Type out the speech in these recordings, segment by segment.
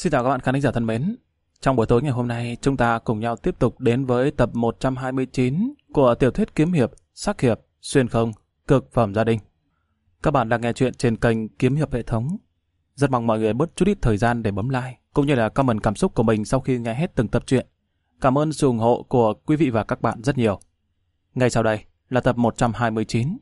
Xin chào các bạn khán giả thân mến. Trong buổi tối ngày hôm nay, chúng ta cùng nhau tiếp tục đến với tập 129 của tiểu thuyết kiếm hiệp, sắc hiệp, xuyên không, cực phẩm gia đình. Các bạn đang nghe chuyện trên kênh Kiếm Hiệp Hệ Thống. Rất mong mọi người bớt chút ít thời gian để bấm like, cũng như là comment cảm xúc của mình sau khi nghe hết từng tập truyện. Cảm ơn sự ủng hộ của quý vị và các bạn rất nhiều. Ngay sau đây là tập 129.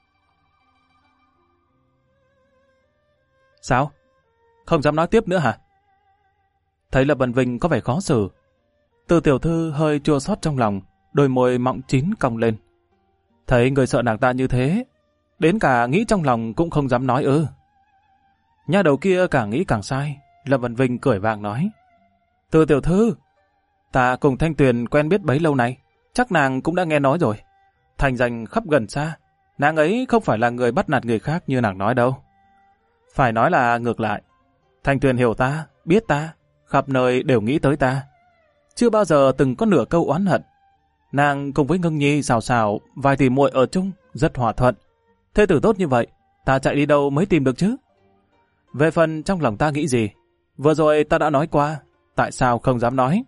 Sao? Không dám nói tiếp nữa hả? Thấy Lập Vân Vinh có vẻ khó xử. Từ tiểu thư hơi chua xót trong lòng, đôi môi mọng chín cong lên. Thấy người sợ nàng ta như thế, đến cả nghĩ trong lòng cũng không dám nói ư. Nha đầu kia càng nghĩ càng sai. Lập Vân Vinh cười vàng nói: Từ tiểu thư, ta cùng Thanh Tuyền quen biết bấy lâu nay, chắc nàng cũng đã nghe nói rồi. Thành danh khắp gần xa, nàng ấy không phải là người bắt nạt người khác như nàng nói đâu. Phải nói là ngược lại, Thanh Tuyền hiểu ta, biết ta, khắp nơi đều nghĩ tới ta. Chưa bao giờ từng có nửa câu oán hận. Nàng cùng với Ngưng Nhi xào xào, vài tỷ muội ở chung, rất hòa thuận. Thế tử tốt như vậy, ta chạy đi đâu mới tìm được chứ? Về phần trong lòng ta nghĩ gì, vừa rồi ta đã nói qua, tại sao không dám nói?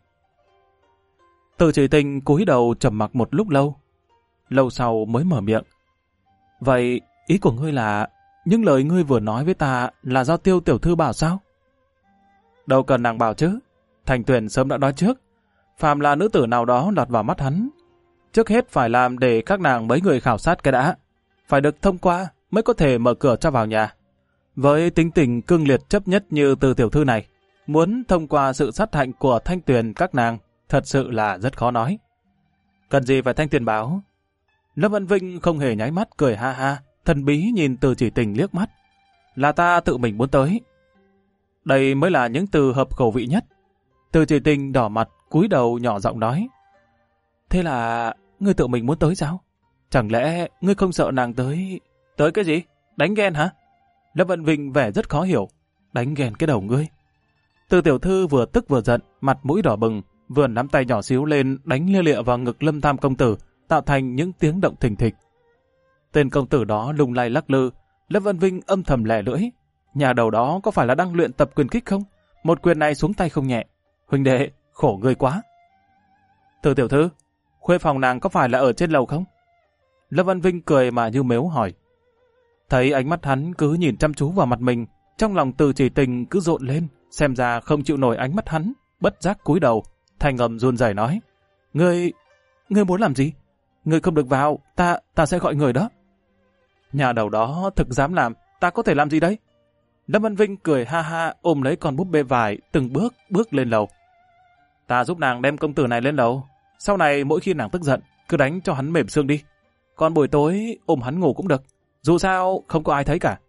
Từ Chỉ Tình cúi đầu trầm mặc một lúc lâu. Lâu sau mới mở miệng. Vậy ý của ngươi là những lời ngươi vừa nói với ta là do Tiêu tiểu thư bảo sao? Đâu cần nàng bảo chứ. Thành Tuyền sớm đã nói trước, phàm là nữ tử nào đó lọt vào mắt hắn, trước hết phải làm để các nàng mấy người khảo sát cái đã, phải được thông qua mới có thể mở cửa cho vào nhà. Với tính tình cương liệt chấp nhất như Từ tiểu thư này, muốn thông qua sự sát hạnh của Thanh Tuyền các nàng thật sự là rất khó nói. Cần gì phải Thanh Tuyền báo? Lâm Vân Vinh không hề nháy mắt, cười ha ha, thần bí nhìn Từ Chỉ Tình liếc mắt. Là ta tự mình muốn tới. Đây mới là những từ hợp khẩu vị nhất. Từ Chỉ Tình đỏ mặt, cúi đầu nhỏ giọng nói. Thế là ngươi tự mình muốn tới sao? Chẳng lẽ ngươi không sợ nàng tới... Tới cái gì? Đánh ghen hả? Lâm Vận Vinh vẻ rất khó hiểu. Đánh ghen cái đầu ngươi. Từ tiểu thư vừa tức vừa giận, mặt mũi đỏ bừng, vừa nắm tay nhỏ xíu lên đánh lia lịa vào ngực Lâm Tam công tử, tạo thành những tiếng động thình thịch. Tên công tử đó lung lay lắc lư. Lâm Vân Vinh âm thầm lẻ lưỡi. Nhà đầu đó có phải là đang luyện tập quyền kích không? Một quyền này xuống tay không nhẹ. Huynh đệ, khổ người quá. Từ tiểu thư, khuê phòng nàng có phải là ở trên lầu không? Lâm Văn Vinh cười mà như mếu hỏi. Thấy ánh mắt hắn cứ nhìn chăm chú vào mặt mình, trong lòng Từ Chỉ Tình cứ rộn lên, xem ra không chịu nổi ánh mắt hắn, bất giác cúi đầu, thành ngầm run rẩy nói. Ngươi muốn làm gì? Ngươi không được vào, ta sẽ gọi người đó. Nhà đầu đó thực dám làm, ta có thể làm gì đấy? Lâm Văn Vinh cười ha ha, ôm lấy con búp bê vải, từng bước lên lầu. Ta giúp nàng đem công tử này lên lầu. Sau này mỗi khi nàng tức giận, cứ đánh cho hắn mềm xương đi. Còn buổi tối ôm hắn ngủ cũng được. Dù sao không có ai thấy cả.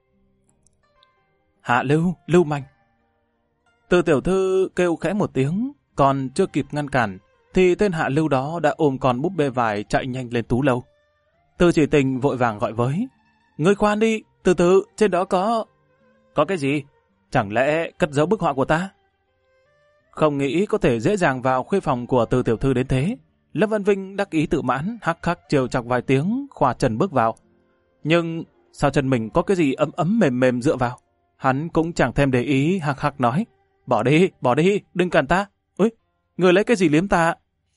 Hạ Lưu manh. Từ tiểu thư kêu khẽ một tiếng, còn chưa kịp ngăn cản, thì tên Hạ Lưu đó đã ôm con búp bê vải chạy nhanh lên tú lâu. Từ Chỉ Tình vội vàng gọi với. Ngươi khoan đi, từ từ, trên đó có... Có cái gì? Chẳng lẽ cất giấu bức họa của ta? Không nghĩ có thể dễ dàng vào khuê phòng của Từ tiểu thư đến thế. Lâm Văn Vinh đắc ý tự mãn, hắc hắc trêu chọc vài tiếng, khoa chân bước vào. Nhưng sao chân mình có cái gì ấm ấm mềm mềm dựa vào? Hắn cũng chẳng thèm để ý, hắc hắc nói. Bỏ đi, đừng cản ta. Ôi, người lấy cái gì liếm ta?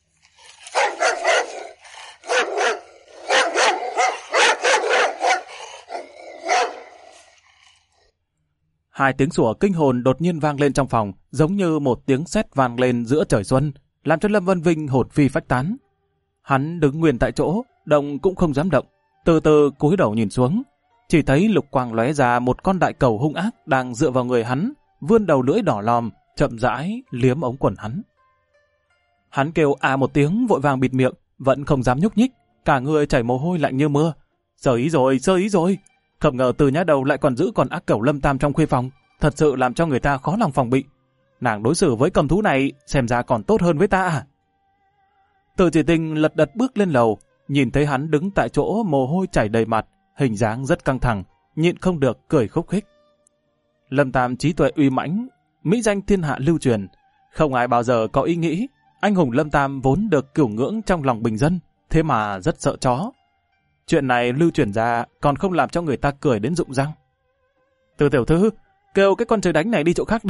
Hai tiếng sủa kinh hồn đột nhiên vang lên trong phòng, giống như một tiếng sét vang lên giữa trời xuân, làm cho Lâm Vân Vinh hồn phi phách tán. Hắn đứng nguyên tại chỗ, động cũng không dám động, từ từ cúi đầu nhìn xuống, chỉ thấy lục quang lóe ra một con đại cầu hung ác đang dựa vào người hắn, vươn đầu lưỡi đỏ lòm, chậm rãi liếm ống quần hắn. Hắn kêu à một tiếng, vội vàng bịt miệng, vẫn không dám nhúc nhích, cả người chảy mồ hôi lạnh như mưa. Sơ ý rồi. Không ngờ Từ nhã đầu lại còn giữ con ác cẩu Lâm Tam trong khuê phòng, thật sự làm cho người ta khó lòng phòng bị. Nàng đối xử với cầm thú này xem ra còn tốt hơn với ta à? Từ Chỉ Tình lật đật bước lên lầu, nhìn thấy hắn đứng tại chỗ mồ hôi chảy đầy mặt, hình dáng rất căng thẳng, nhịn không được cười khúc khích. Lâm Tam trí tuệ uy mãnh, mỹ danh thiên hạ lưu truyền, không ai bao giờ có ý nghĩ anh hùng Lâm Tam vốn được cửu ngưỡng trong lòng bình dân, thế mà rất sợ chó. Chuyện này lưu truyền ra còn không làm cho người ta cười đến rụng răng. Từ tiểu thư, kêu cái con trời đánh này đi chỗ khác đi,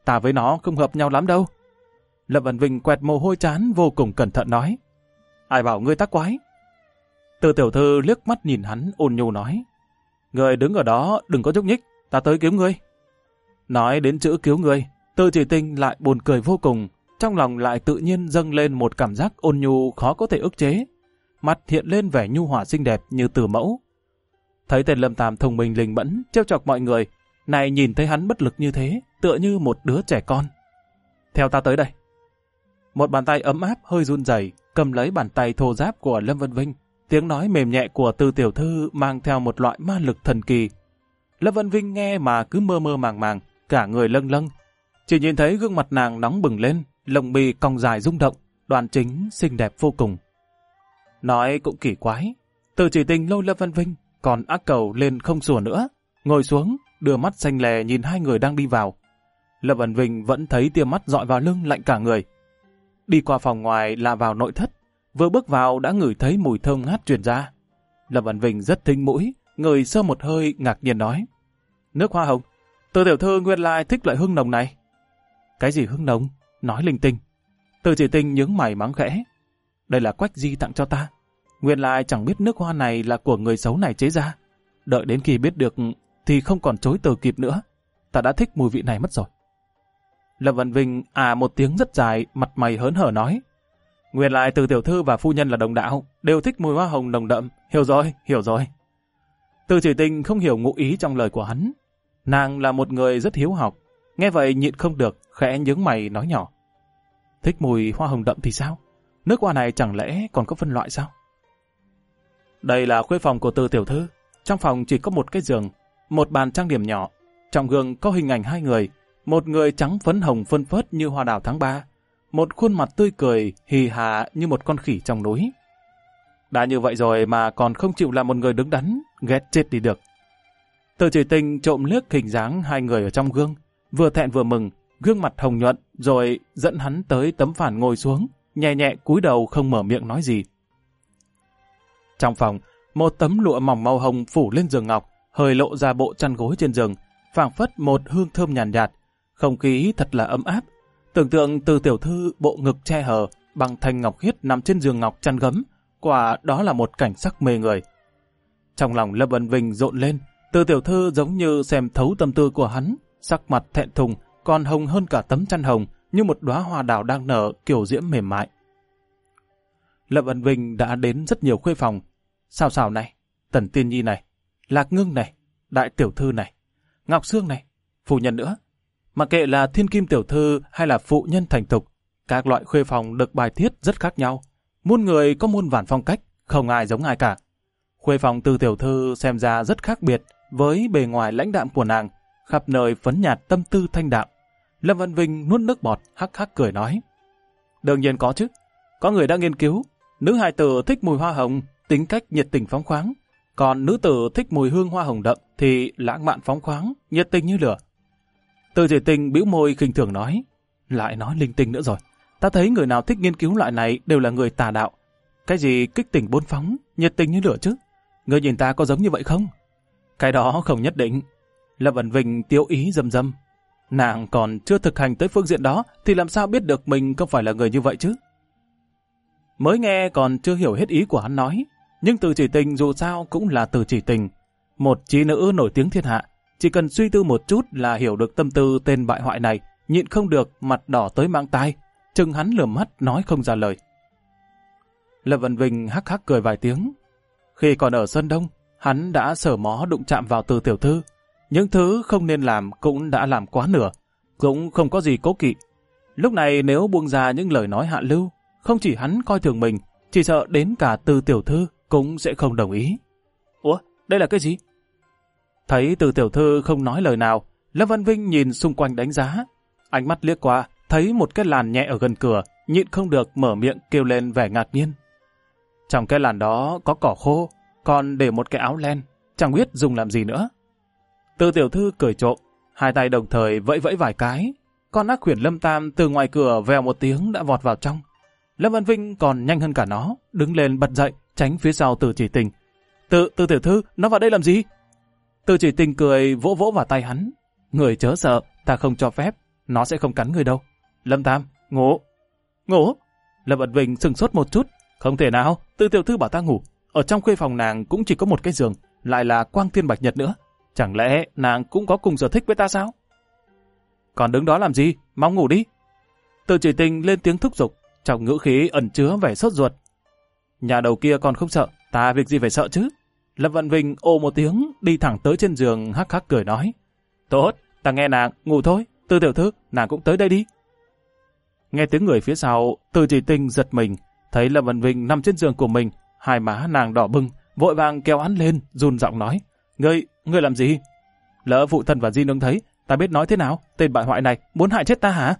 ta với nó không hợp nhau lắm đâu. Lâm Văn Vinh quẹt mồ hôi trán vô cùng cẩn thận nói. Ai bảo ngươi tác quái? Từ tiểu thư liếc mắt nhìn hắn ôn nhu nói. Ngươi đứng ở đó đừng có nhúc nhích, ta tới cứu ngươi. Nói đến chữ cứu ngươi, Từ Chỉ Tinh lại buồn cười vô cùng, trong lòng lại tự nhiên dâng lên một cảm giác ôn nhu khó có thể ức chế. Mặt hiện lên vẻ nhu hòa xinh đẹp như từ mẫu. Thấy tên Lâm Tam thông minh linh mẫn, trêu chọc mọi người, này nhìn thấy hắn bất lực như thế, tựa như một đứa trẻ con. Theo ta tới đây. Một bàn tay ấm áp hơi run rẩy cầm lấy bàn tay thô ráp của Lâm Văn Vinh. Tiếng nói mềm nhẹ của Từ tiểu thư mang theo một loại ma lực thần kỳ. Lâm Văn Vinh nghe mà cứ mơ mơ màng màng, cả người lâng lâng. Chỉ nhìn thấy gương mặt nàng nóng bừng lên, lông mi cong dài rung động, đoan chính, xinh đẹp vô cùng. Nói cũng kỳ quái, Từ Chỉ Tinh lôi Lâm Văn Vinh, còn ác cầu lên không sủa nữa, ngồi xuống, đưa mắt xanh lè nhìn hai người đang đi vào. Lâm Văn Vinh vẫn thấy tia mắt dọi vào lưng lạnh cả người. Đi qua phòng ngoài là vào nội thất, vừa bước vào đã ngửi thấy mùi thơm ngát truyền ra. Lâm Văn Vinh rất thính mũi, ngửi sơ một hơi ngạc nhiên nói. Nước hoa hồng, Từ tiểu thư nguyên lai thích loại hương nồng này. Cái gì hương nồng? Nói linh tinh. Từ Chỉ Tinh nhướng mày mắng khẽ. Đây là Quách Di tặng cho ta. Nguyên lai chẳng biết nước hoa này là của người xấu này chế ra. Đợi đến khi biết được thì không còn chối từ kịp nữa. Ta đã thích mùi vị này mất rồi. Lâm Văn Vinh một tiếng rất dài, mặt mày hớn hở nói. Nguyên lại Từ tiểu thư và phu nhân là đồng đạo, đều thích mùi hoa hồng nồng đậm. Hiểu rồi, hiểu rồi. Từ Chỉ Tinh không hiểu ngụ ý trong lời của hắn. Nàng là một người rất hiếu học, nghe vậy nhịn không được, khẽ nhướng mày nói nhỏ. Thích mùi hoa hồng đậm thì sao? Nước hoa này chẳng lẽ còn có phân loại sao? Đây là khuê phòng của Từ tiểu thư. Trong phòng chỉ có một cái giường, một bàn trang điểm nhỏ. Trong gương có hình ảnh hai người, một người trắng phấn hồng phân phớt như hoa đào tháng 3, một khuôn mặt tươi cười, hì hà như một con khỉ trong núi. Đã như vậy rồi mà còn không chịu làm một người đứng đắn, ghét chết đi được. Từ Chỉ Tinh trộm liếc hình dáng hai người ở trong gương, vừa thẹn vừa mừng, gương mặt hồng nhuận, rồi dẫn hắn tới tấm phản ngồi xuống, nhẹ nhẹ cúi đầu không mở miệng nói gì. Trong phòng, một tấm lụa mỏng màu hồng phủ lên giường ngọc, hơi lộ ra bộ chăn gối trên giường, phảng phất một hương thơm nhàn nhạt, không khí thật là ấm áp. Tưởng tượng Từ tiểu thư bộ ngực che hở, bằng thanh ngọc khiết nằm trên giường ngọc chăn gấm, quả đó là một cảnh sắc mê người. Trong lòng Lâm Văn Vinh rộn lên, Từ tiểu thư giống như xem thấu tâm tư của hắn, sắc mặt thẹn thùng, còn hồng hơn cả tấm chăn hồng, như một đóa hoa đào đang nở, kiều diễm mềm mại. Lâm Văn Vinh đã đến rất nhiều khuê phòng. Sào Sào này, Tần Tiên Nhi này, Lạc Ngưng này, Đại tiểu thư này, Ngọc Sương này, phu nhân nữa. Mà kệ là Thiên Kim tiểu thư hay là phụ nhân thành thục, các loại khuê phòng được bài thiết rất khác nhau. Muôn người có muôn vàn phong cách, không ai giống ai cả. Khuê phòng Từ tiểu thư xem ra rất khác biệt với bề ngoài lãnh đạm của nàng, khắp nơi phấn nhạt tâm tư thanh đạm. Lâm Văn Vinh nuốt nước bọt, hắc hắc cười nói. Đương nhiên có chứ. Có người đã nghiên cứu, nữ hài tử thích mùi hoa hồng, tính cách nhiệt tình phóng khoáng. Còn nữ tử thích mùi hương hoa hồng đậm thì lãng mạn phóng khoáng, nhiệt tình như lửa. Từ Chỉ Tinh bĩu môi khinh thường nói. Lại nói linh tinh nữa rồi. Ta thấy người nào thích nghiên cứu loại này đều là người tà đạo. Cái gì kích tình bốn phóng, nhiệt tình như lửa chứ? Ngươi nhìn ta có giống như vậy không? Cái đó không nhất định. Lâm Văn Vinh tiếu ý dâm dâm. Nàng còn chưa thực hành tới phương diện đó thì làm sao biết được mình không phải là người như vậy chứ? Mới nghe còn chưa hiểu hết ý của hắn nói, nhưng Từ Chỉ Tinh dù sao cũng là Từ Chỉ Tinh, một trí nữ nổi tiếng thiên hạ, chỉ cần suy tư một chút là hiểu được tâm tư tên bại hoại này, nhịn không được mặt đỏ tới mang tai, chừng hắn lườm mắt nói không ra lời. Lâm Văn Vinh hắc hắc cười vài tiếng. Khi còn ở Sơn Đông, hắn đã sở mó đụng chạm vào Từ tiểu thư, những thứ không nên làm cũng đã làm quá nửa, cũng không có gì cố kỵ. Lúc này nếu buông ra những lời nói hạ lưu, không chỉ hắn coi thường mình, chỉ sợ đến cả Từ tiểu thư cũng sẽ không đồng ý. Ủa, đây là cái gì? Thấy Từ tiểu thư không nói lời nào, Lâm Văn Vinh nhìn xung quanh đánh giá. Ánh mắt liếc qua, thấy một cái làn nhẹ ở gần cửa, nhịn không được mở miệng kêu lên vẻ ngạc nhiên. Trong cái làn đó có cỏ khô, còn để một cái áo len, chẳng biết dùng làm gì nữa. Từ tiểu thư cười trộm, hai tay đồng thời vẫy vẫy vài cái. Con ác quyển Lâm Tam từ ngoài cửa vèo một tiếng đã vọt vào trong. Lâm Văn Vinh còn nhanh hơn cả nó, đứng lên bật dậy, tránh phía sau Từ Chỉ Tinh. Từ tiểu thư, nó vào đây làm gì? Từ Chỉ Tinh cười vỗ vỗ vào tay hắn. Người chớ sợ, ta không cho phép. nó sẽ không cắn người đâu. Lâm Tam, ngủ. Ngủ? Lâm Vận Vinh sừng sốt một chút. Không thể nào, Tư tiểu thư bảo ta ngủ. Ở trong khuê phòng nàng cũng chỉ có một cái giường, lại là quang thiên bạch nhật nữa. Chẳng lẽ nàng cũng có cùng sở thích với ta sao? Còn đứng đó làm gì? Mau ngủ đi. Từ Chỉ Tình lên tiếng thúc giục, trong ngữ khí ẩn chứa vẻ sốt ruột. Nhà đầu kia còn không sợ, ta việc gì phải sợ chứ? Lâm Vận Vinh ồ một tiếng, đi thẳng tới trên giường hắc hắc cười nói. Tốt, ta nghe nàng, ngủ thôi. Tư tiểu thư, nàng cũng tới đây đi. Nghe tiếng người phía sau, Từ Chỉ Tình giật mình, thấy Lâm Vận Vinh nằm trên giường của mình, hai má nàng đỏ bừng, vội vàng kéo hắn lên, run giọng nói. Ngươi làm gì? Lỡ phụ thân và Di Nương thấy, ta biết nói thế nào? Tên bại hoại này muốn hại chết ta hả?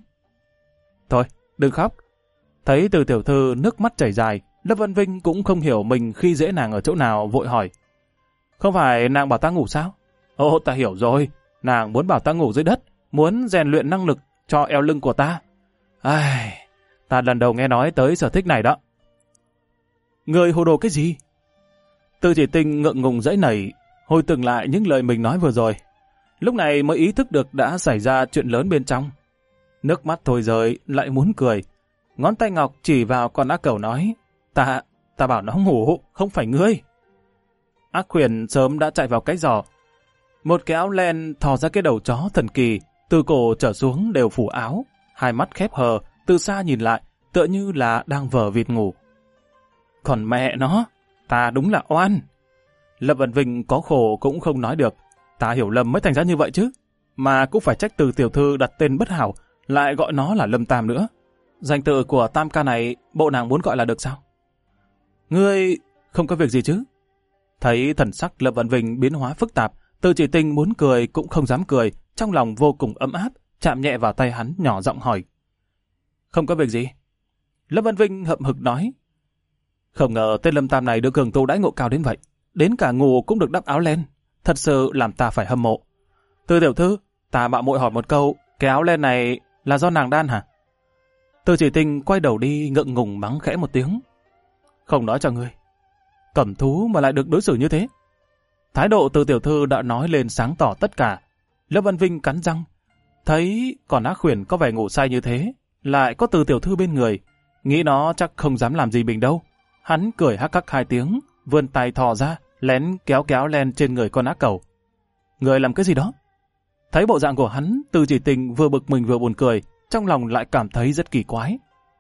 Thôi, đừng khóc. Thấy Từ tiểu thư nước mắt chảy dài, Lâm Vận Vinh cũng không hiểu mình khi dễ nàng ở chỗ nào, vội hỏi. Không phải nàng bảo ta ngủ sao? Ồ, ta hiểu rồi. Nàng muốn bảo ta ngủ dưới đất, muốn rèn luyện năng lực cho eo lưng của ta. Ai, ta lần đầu nghe nói tới sở thích này đó. Ngươi hồ đồ cái gì? Từ Chỉ Tình ngượng ngùng giãy nảy, hồi tưởng lại những lời mình nói vừa rồi. Lúc này mới ý thức được đã xảy ra chuyện lớn bên trong. Nước mắt thôi rơi, lại muốn cười. Ngón tay ngọc chỉ vào con ác cẩu nói. Ta bảo nó ngủ, không phải ngươi. Ác Huyền sớm đã chạy vào cái giỏ. Một cái áo len thò ra cái đầu chó thần kỳ, từ cổ trở xuống đều phủ áo, hai mắt khép hờ, từ xa nhìn lại, tựa như là đang vờ vịt ngủ. Còn mẹ nó, ta đúng là oan. Lâm Vận Vinh có khổ cũng không nói được, ta hiểu lầm mới thành ra như vậy chứ. Mà cũng phải trách Từ tiểu thư đặt tên bất hảo, lại gọi nó là Lâm Tam nữa. Danh tự của Tam ca này, bộ nàng muốn gọi là được sao? Ngươi không có việc gì chứ? Thấy thần sắc Lâm Vận Vinh biến hóa phức tạp, Từ Chỉ Tình muốn cười cũng không dám cười, trong lòng vô cùng ấm áp, chạm nhẹ vào tay hắn nhỏ giọng hỏi. Không có việc gì. Lâm Vận Vinh hậm hực nói. Không ngờ tên Lâm Tam này được hưởng thụ đãi ngộ cao đến vậy, đến cả ngủ cũng được đắp áo len, thật sự làm ta phải hâm mộ. Từ tiểu thư, ta mạo muội hỏi một câu, cái áo len này là do nàng đan hả? Từ Chỉ Tình quay đầu đi ngượng ngùng mắng khẽ một tiếng. Không nói cho ngươi, cẩm thú mà lại được đối xử như thế. Thái độ Từ tiểu thư đã nói lên sáng tỏ tất cả. Lâm Vận Vinh cắn răng, thấy còn Ác Huyền có vẻ ngủ say như thế, lại có Từ tiểu thư bên người, nghĩ nó chắc không dám làm gì mình đâu. Hắn cười hắc hắc hai tiếng, vươn tay thò ra, lén kéo kéo len trên người con ác cẩu. Người làm cái gì đó? Thấy bộ dạng của hắn, Từ Chỉ Tình vừa bực mình vừa buồn cười, trong lòng lại cảm thấy rất kỳ quái.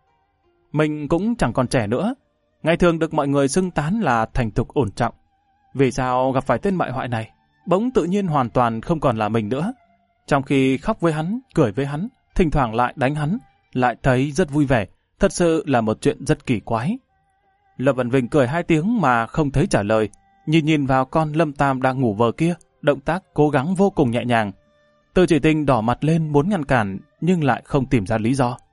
Mình cũng chẳng còn trẻ nữa, ngày thường được mọi người xưng tán là thành thục ổn trọng. Vì sao gặp phải tên bại hoại này, bỗng tự nhiên hoàn toàn không còn là mình nữa. Trong khi khóc với hắn, cười với hắn, thỉnh thoảng lại đánh hắn, lại thấy rất vui vẻ, thật sự là một chuyện rất kỳ quái. Lâm Vận Vinh cười hai tiếng mà không thấy trả lời, nhìn vào con Lâm Tam đang ngủ vờ kia, động tác cố gắng vô cùng nhẹ nhàng. Từ Chỉ Tình đỏ mặt lên muốn ngăn cản, nhưng lại không tìm ra lý do.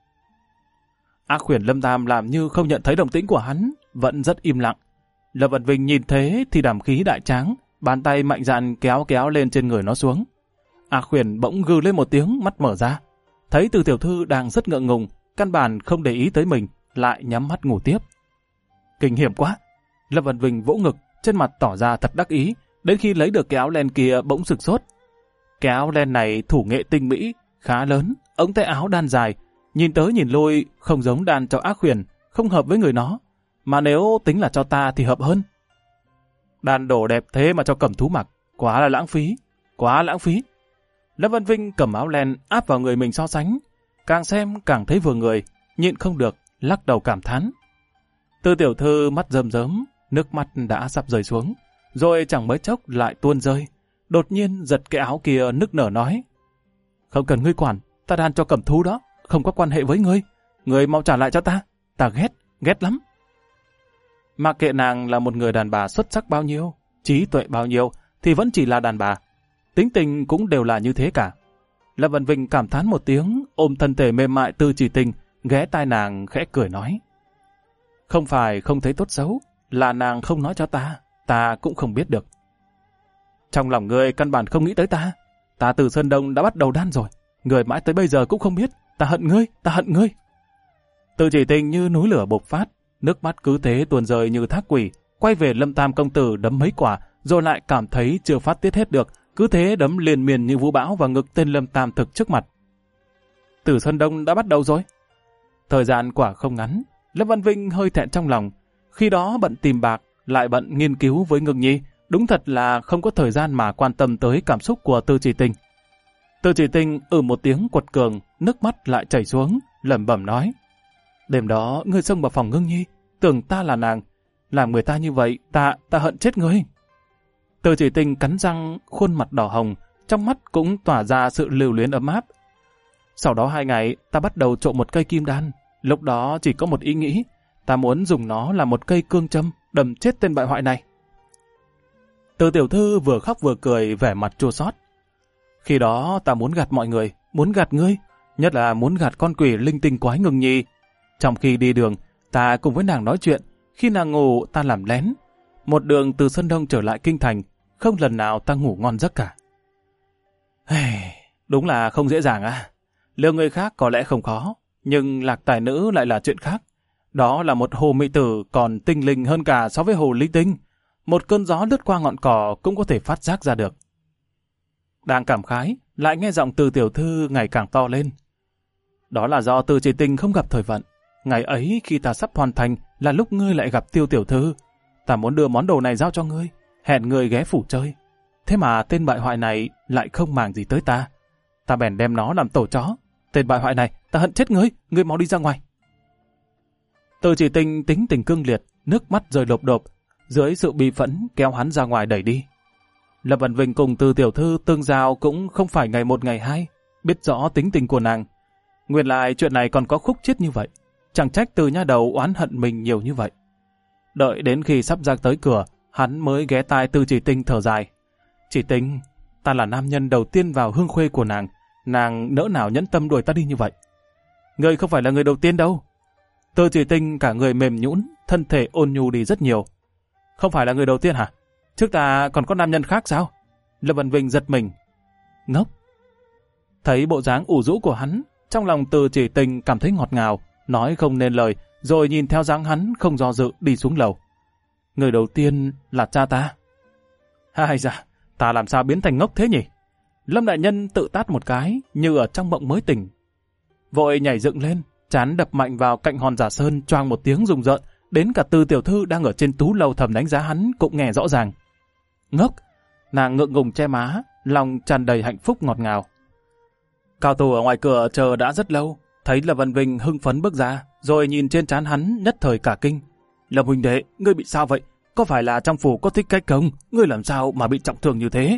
Ác Huyền Lâm Tam làm như không nhận thấy động tĩnh của hắn, vẫn rất im lặng. Lâm Vận Vinh nhìn thế thì đảm khí đại tráng, bàn tay mạnh dạn kéo lên trên người nó xuống. Ác Huyền bỗng gừ lên một tiếng, mắt mở ra. Thấy Từ tiểu thư đang rất ngượng ngùng, căn bản không để ý tới mình, lại nhắm mắt ngủ tiếp. Kinh hiểm quá. Lâm Vận Vinh vỗ ngực, trên mặt tỏ ra thật đắc ý, đến khi lấy được cái áo len kia bỗng sực sốt. Cái áo len này thủ nghệ tinh mỹ, khá lớn, ống tay áo đan dài, nhìn tới nhìn lui không giống đan cho Ác Huyền, không hợp với người nó, mà nếu tính là cho ta thì hợp hơn. Đan đồ đẹp thế mà cho cẩm thú mặc, quá là lãng phí, quá lãng phí. Lâm Vận Vinh cầm áo len áp vào người mình so sánh, càng xem càng thấy vừa người, nhịn không được, lắc đầu cảm thán. Từ tiểu thư mắt rơm rớm, nước mắt đã sắp rơi xuống, rồi chẳng mấy chốc lại tuôn rơi. Đột nhiên giật cái áo kia nức nở nói. Không cần ngươi quản, ta đan cho cẩm thú đó, không có quan hệ với ngươi. Ngươi mau trả lại cho ta ghét lắm. Mặc kệ nàng là một người đàn bà xuất sắc bao nhiêu, trí tuệ bao nhiêu, thì vẫn chỉ là đàn bà. Tính tình cũng đều là như thế cả. Lâm Vận Vinh cảm thán một tiếng, ôm thân thể mềm mại Từ Chỉ Tình, ghé tai nàng khẽ cười nói. Không phải không thấy tốt xấu, là nàng không nói cho ta cũng không biết được. Trong lòng ngươi căn bản không nghĩ tới ta từ Sơn Đông đã bắt đầu đan rồi, người mãi tới bây giờ cũng không biết, ta hận ngươi. Từ Chỉ Tình như núi lửa bộc phát, nước mắt cứ thế tuôn rơi như thác quỷ, quay về Lâm Tam công tử đấm mấy quả, rồi lại cảm thấy chưa phát tiết hết được, cứ thế đấm liền miên như vũ bão vào ngực tên Lâm Tam thực trước mặt. Từ Sơn Đông đã bắt đầu rồi. Thời gian quả không ngắn, Lâm Văn Vinh hơi thẹn trong lòng. Khi đó bận tìm bạc, lại bận nghiên cứu với Ngưng Nhi, đúng thật là không có thời gian mà quan tâm tới cảm xúc của Tư Chỉ Tình. Tư Chỉ Tình một tiếng quật cường, nước mắt lại chảy xuống, lẩm bẩm nói: đêm đó ngươi xông vào phòng Ngưng Nhi, tưởng ta là nàng, làm người ta như vậy, ta hận chết ngươi. Tư Chỉ Tình cắn răng, khuôn mặt đỏ hồng, trong mắt cũng tỏa ra sự lưu luyến ấm áp. Sau đó 2 ngày, ta bắt đầu trộm một cây kim đan. Lúc đó chỉ có một ý nghĩ, ta muốn dùng nó làm một cây cương châm, đâm chết tên bại hoại này. Từ tiểu thư vừa khóc vừa cười, vẻ mặt chua xót. Khi đó ta muốn gạt mọi người, muốn gạt ngươi, nhất là muốn gạt con quỷ linh tinh quái Ngưng Nhi. Trong khi đi đường, ta cùng với nàng nói chuyện, khi nàng ngủ ta làm lén. Một đường từ Sơn Đông trở lại Kinh Thành, không lần nào ta ngủ ngon giấc cả. Đúng là không dễ dàng à. Lừa người khác có lẽ không khó, nhưng lạc tài nữ lại là chuyện khác. Đó là một hồ mỹ tử còn tinh linh hơn cả so với hồ ly tinh. Một cơn gió lướt qua ngọn cỏ cũng có thể phát giác ra được. Đang cảm khái, lại nghe giọng Từ tiểu thư ngày càng to lên. Đó là do Từ Chỉ Tình không gặp thời vận. Ngày ấy khi ta sắp hoàn thành là lúc ngươi lại gặp Tiêu tiểu thư. Ta muốn đưa món đồ này giao cho ngươi, hẹn ngươi ghé phủ chơi. Thế mà tên bại hoại này lại không màng gì tới ta. Ta bèn đem nó làm tổ chó. Tên bại hoại này, ta hận chết ngươi mau đi ra ngoài. Từ Chỉ Tình tính tình cương liệt, nước mắt rơi lộp đột, dưới sự bi phẫn kéo hắn ra ngoài đẩy đi. Lâm Văn Vinh cùng Từ tiểu thư tương giao cũng không phải ngày một ngày hai, biết rõ tính tình của nàng. Nguyên lại chuyện này còn có khúc chiết như vậy, chẳng trách Từ nha đầu oán hận mình nhiều như vậy. Đợi đến khi sắp ra tới cửa, hắn mới ghé tai Từ Chỉ Tình thở dài. Chỉ Tình, ta là nam nhân đầu tiên vào hương khuê của nàng nỡ nào nhẫn tâm đuổi ta đi như vậy. Ngươi không phải là người đầu tiên đâu. Từ Chỉ Tình cả người mềm nhũn, thân thể ôn nhu đi rất nhiều. Không phải là người đầu tiên hả? Trước ta còn có nam nhân khác sao? Lâm Văn Vinh giật mình. Ngốc. Thấy bộ dáng ủ rũ của hắn, trong lòng Từ Chỉ Tình cảm thấy ngọt ngào, nói không nên lời, rồi nhìn theo dáng hắn không do dự đi xuống lầu. Người đầu tiên là cha ta. Hay da, ta làm sao biến thành ngốc thế nhỉ? Lâm đại nhân tự tát một cái, như ở trong mộng mới tỉnh. Vội nhảy dựng lên, trán đập mạnh vào cạnh hòn giả sơn, choang một tiếng rùng rợn, đến cả Từ tiểu thư đang ở trên tú lầu thầm đánh giá hắn cũng nghe rõ ràng. Ngốc, nàng ngượng ngùng che má, lòng tràn đầy hạnh phúc ngọt ngào. Cao thủ ở ngoài cửa chờ đã rất lâu, thấy Lâm Văn Vinh hưng phấn bước ra, rồi nhìn trên trán hắn nhất thời cả kinh. Lâm huynh đệ, ngươi bị sao vậy? Có phải là trong phủ có thích cách không? Ngươi làm sao mà bị trọng thương như thế?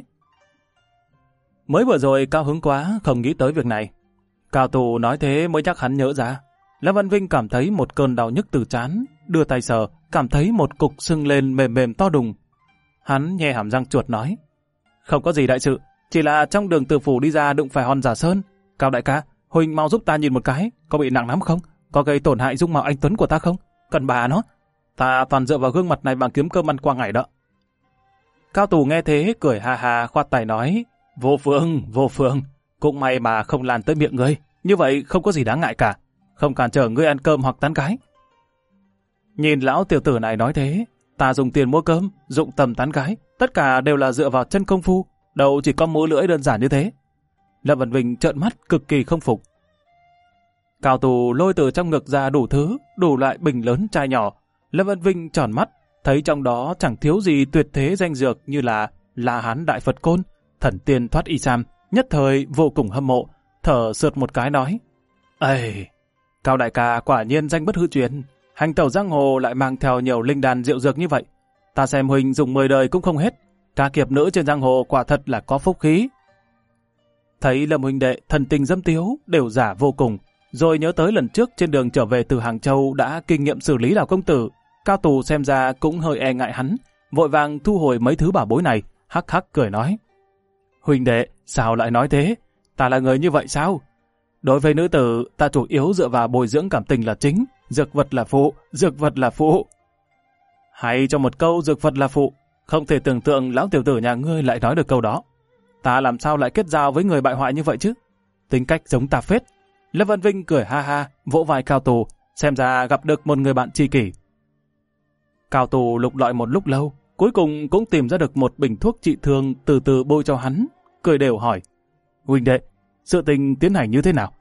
Mới vừa rồi cao hứng quá, không nghĩ tới việc này. Cao thủ nói thế mới chắc hắn nhớ ra. Lâm Văn Vinh cảm thấy một cơn đau nhức từ trán, đưa tay sờ, cảm thấy một cục sưng lên mềm mềm to đùng. Hắn nhe hàm răng chuột nói: không có gì đại sự, chỉ là trong đường từ phủ đi ra đụng phải hòn giả sơn. Cao đại ca, huynh mau giúp ta nhìn một cái, có bị nặng lắm không? Có gây tổn hại dung mạo anh tuấn của ta không? Cần bà nó, ta toàn dựa vào gương mặt này bằng kiếm cơm ăn qua ngày đó. Cao thủ nghe thế cười ha ha khoát tay nói: vô phương, cũng may mà không lan tới miệng ngươi, như vậy không có gì đáng ngại cả, không cản trở ngươi ăn cơm hoặc tán gái. Nhìn lão tiểu tử này nói thế, ta dùng tiền mua cơm, dụng tầm tán gái, tất cả đều là dựa vào chân công phu, đâu chỉ có múa lưỡi đơn giản như thế. Lâm Văn Vinh trợn mắt cực kỳ không phục. Cao thủ lôi từ trong ngực ra đủ thứ, đủ loại bình lớn chai nhỏ. Lâm Văn Vinh tròn mắt, thấy trong đó chẳng thiếu gì tuyệt thế danh dược như là La Hán Đại Phật Côn, Thần Tiên Thoát Y Sam, nhất thời vô cùng hâm mộ, thở sượt một cái nói: ây, Cao đại ca quả nhiên danh bất hư truyền, hành tẩu giang hồ lại mang theo nhiều linh đan diệu dược như vậy. Ta xem huynh dùng 10 đời cũng không hết, ca kiệp nữ trên giang hồ quả thật là có phúc khí. Thấy Lâm huynh đệ thần tình dâm tiếu, đều giả vô cùng, rồi nhớ tới lần trước trên đường trở về từ Hàng Châu đã kinh nghiệm xử lý Đào công tử, Cao tù xem ra cũng hơi e ngại hắn, vội vàng thu hồi mấy thứ bảo bối này, hắc hắc cười nói: huynh đệ, sao lại nói thế? Ta là người như vậy sao? Đối với nữ tử, ta chủ yếu dựa vào bồi dưỡng cảm tình là chính, dược vật là phụ, dược vật là phụ. Hay cho một câu dược vật là phụ, không thể tưởng tượng lão tiểu tử nhà ngươi lại nói được câu đó. Ta làm sao lại kết giao với người bại hoại như vậy chứ? Tính cách giống ta phết. Lâm Văn Vinh cười ha ha, vỗ vai Cao tù, xem ra gặp được một người bạn tri kỷ. Cao tù lục lọi một lúc lâu, cuối cùng cũng tìm ra được một bình thuốc trị thương, từ từ bôi cho hắn, cười đều hỏi: huynh đệ, sự tình tiến hành như thế nào?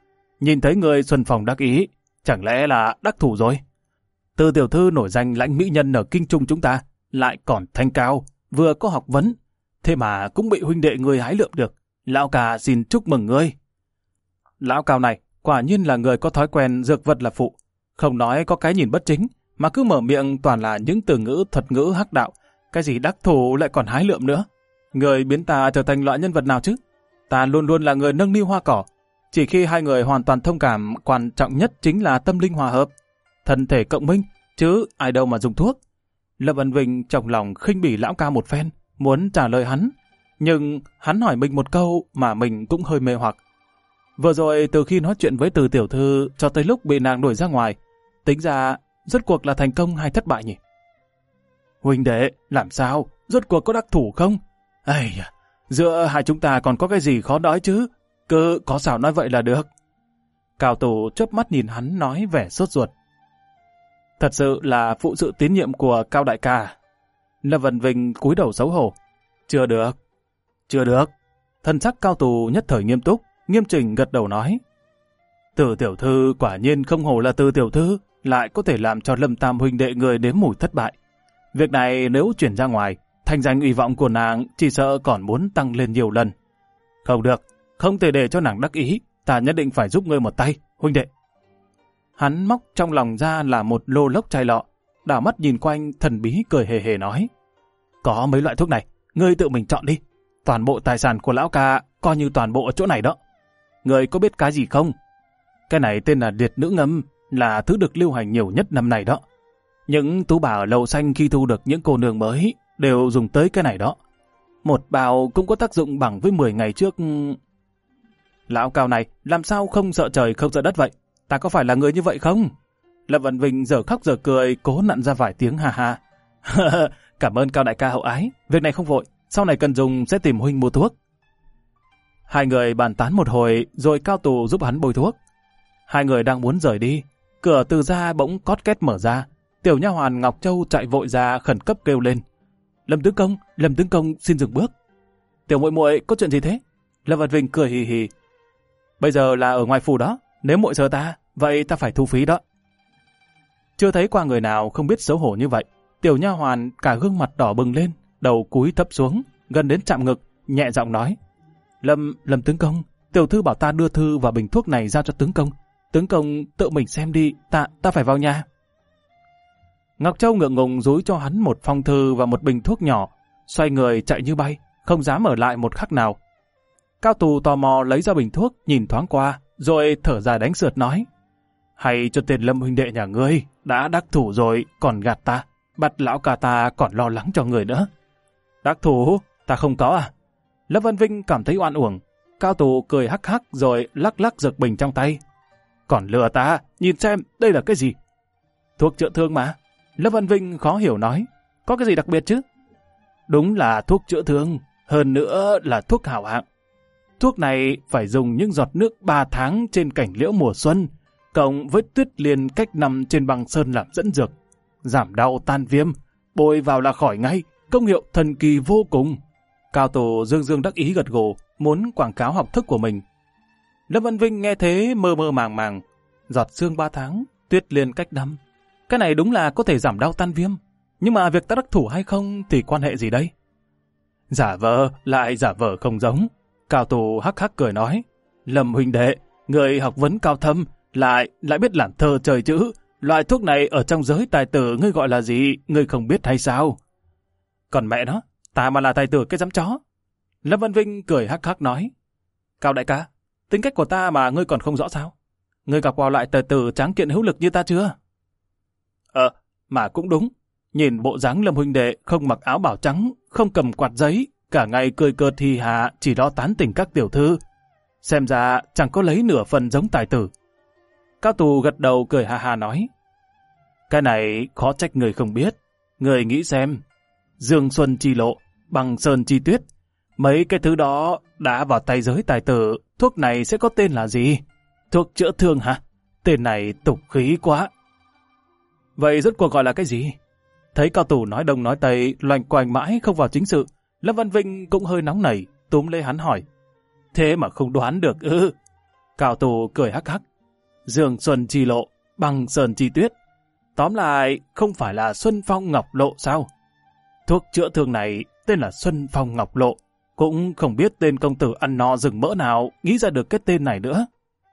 Nhìn thấy người Xuân Phong đắc ý, chẳng lẽ là đắc thủ rồi? Từ tiểu thư nổi danh lãnh mỹ nhân ở kinh trung chúng ta, lại còn thanh cao, vừa có học vấn, thế mà cũng bị huynh đệ người hái lượm được. Lão ca xin chúc mừng ngươi. Lão Cao này quả nhiên là người có thói quen dược vật là phụ, không nói có cái nhìn bất chính, mà cứ mở miệng toàn là những từ ngữ thuật ngữ hắc đạo, cái gì đắc thủ lại còn hái lượm nữa. Người biến ta trở thành loại nhân vật nào chứ? Ta luôn luôn là người nâng niu hoa cỏ, chỉ khi hai người hoàn toàn thông cảm, quan trọng nhất chính là tâm linh hòa hợp, thân thể cộng minh, chứ ai đâu mà dùng thuốc. Lâm Văn Vinh trong lòng khinh bỉ Lão Ca một phen, muốn trả lời hắn, nhưng hắn hỏi mình một câu mà mình cũng hơi mê hoặc. Vừa rồi từ khi nói chuyện với Từ tiểu thư cho tới lúc bị nàng đuổi ra ngoài, tính ra rốt cuộc là thành công hay thất bại nhỉ? Huynh đệ, làm sao? Rốt cuộc có đắc thủ không? Ây da, giữa hai chúng ta còn có cái gì khó nói chứ? Cứ có sao nói vậy là được. Cao Tù chớp mắt nhìn hắn nói vẻ sốt ruột. Thật sự là phụ sự tín nhiệm của Cao đại ca. Lâm Văn Vinh cúi đầu xấu hổ. Chưa được. Chưa được. Thân sắc Cao Tù nhất thời nghiêm túc, nghiêm chỉnh gật đầu nói. Từ tiểu thư quả nhiên không hổ là Từ tiểu thư, lại có thể làm cho Lâm Tam huynh đệ người nếm mùi thất bại. Việc này nếu chuyển ra ngoài, thanh danh uy vọng của nàng chỉ sợ còn muốn tăng lên nhiều lần. Không được, không thể để cho nàng đắc ý, ta nhất định phải giúp ngươi một tay, huynh đệ. Hắn móc trong lòng ra là một lô lốc chai lọ, đảo mắt nhìn quanh thần bí cười hề hề nói. Có mấy loại thuốc này, ngươi tự mình chọn đi. Toàn bộ tài sản của lão ca coi như toàn bộ ở chỗ này đó. Ngươi có biết cái gì không? Cái này tên là liệt nữ ngâm, là thứ được lưu hành nhiều nhất năm nay đó. Những tú bà ở lầu xanh khi thu được những cô nương mới đều dùng tới cái này đó. Một bao cũng có tác dụng bằng với 10 ngày trước. Lão Cao này làm sao không sợ trời không sợ đất vậy? Ta có phải là người như vậy không? Lâm Văn Vinh giờ khóc giờ cười, cố nặn ra vài tiếng ha ha. Cảm ơn Cao đại ca hậu ái, việc này không vội, sau này cần dùng sẽ tìm huynh mua thuốc. Hai người bàn tán một hồi rồi Cao Tù giúp hắn bôi thuốc. Hai người đang muốn rời đi, cửa từ ra bỗng cót két mở ra. Tiểu nha hoàn Ngọc Châu chạy vội ra khẩn cấp kêu lên. Lâm tướng công xin dừng bước. Tiểu muội muội có chuyện gì thế? Lâm Văn Vinh cười hì hì. Bây giờ là ở ngoài phủ đó, nếu muội sợ ta, vậy ta phải thu phí đó. Chưa thấy qua người nào không biết xấu hổ như vậy. Tiểu nha hoàn cả gương mặt đỏ bừng lên, đầu cúi thấp xuống, gần đến chạm ngực, nhẹ giọng nói. Lâm tướng công, tiểu thư bảo ta đưa thư và bình thuốc này giao cho tướng công. Tướng công tự mình xem đi, ta phải vào nhà. Ngọc Châu ngượng ngùng dúi cho hắn một phong thư và một bình thuốc nhỏ, xoay người chạy như bay, không dám ở lại một khắc nào. Cao Tù tò mò lấy ra bình thuốc, nhìn thoáng qua, rồi thở dài đánh sượt nói. Hay cho tên Lâm huynh đệ nhà ngươi, đã đắc thủ rồi, còn gạt ta, bắt lão ca ta còn lo lắng cho người nữa. Đắc thủ? Ta không có à? Lâm Văn Vinh cảm thấy oan uổng. Cao Tù cười hắc hắc rồi lắc lắc giật bình trong tay. Còn lừa ta, nhìn xem, đây là cái gì? Thuốc chữa thương mà. Lâm Văn Vinh khó hiểu nói. Có cái gì đặc biệt chứ? Đúng là thuốc chữa thương, hơn nữa là thuốc hảo hạng. Thuốc này phải dùng những giọt nước 3 tháng trên cảnh liễu mùa xuân, cộng với tuyết liên cách 5 trên băng sơn làm dẫn dược. Giảm đau tan viêm, bôi vào là khỏi ngay, công hiệu thần kỳ vô cùng. Cao Tù dương đắc ý gật gù, muốn quảng cáo học thức của mình. Lâm Văn Vinh nghe thế mơ mơ màng màng. Giọt sương 3 tháng, tuyết liên cách 5. Cái này đúng là có thể giảm đau tan viêm. Nhưng mà việc ta đắc thủ hay không thì quan hệ gì đây? Giả vờ lại giả vờ không giống. Cao Tù hắc hắc cười nói. Lâm huynh đệ, người học vấn cao thâm, lại biết làm thơ trời chữ. Loại thuốc này ở trong giới tài tử ngươi gọi là gì, ngươi không biết hay sao? Còn mẹ nó, ta mà là tài tử cái dám chó. Lâm Văn Vinh cười hắc hắc nói. Cao đại ca, tính cách của ta mà ngươi còn không rõ sao? Ngươi gặp qua loại tài tử tráng kiện hữu lực như ta chưa? Mà cũng đúng. Nhìn bộ dáng Lâm huynh đệ không mặc áo bảo trắng, không cầm quạt giấy, cả ngày cười cợt thì hà chỉ lo tán tỉnh các tiểu thư. Xem ra chẳng có lấy nửa phần giống tài tử. Cao Tù gật đầu cười ha ha nói. Cái này khó trách người không biết. Người nghĩ xem. Dương Xuân chi lộ, Băng Sơn chi tuyết. Mấy cái thứ đó đã vào tay giới tài tử, thuốc này sẽ có tên là gì? Thuốc chữa thương hả? Tên này tục khí quá. Vậy rốt cuộc gọi là cái gì? Thấy Cao Tù nói đông nói tây, loanh quanh mãi không vào chính sự, Lâm Văn Vinh cũng hơi nóng nảy, túm lấy hắn hỏi. Thế mà không đoán được ư? Cao Tù cười hắc hắc, Dương xuân chi lộ, băng sơn chi tuyết. Tóm lại, không phải là Xuân Phong Ngọc Lộ sao? Thuốc chữa thương này tên là Xuân Phong Ngọc Lộ. Cũng không biết tên công tử ăn no rừng mỡ nào nghĩ ra được cái tên này nữa.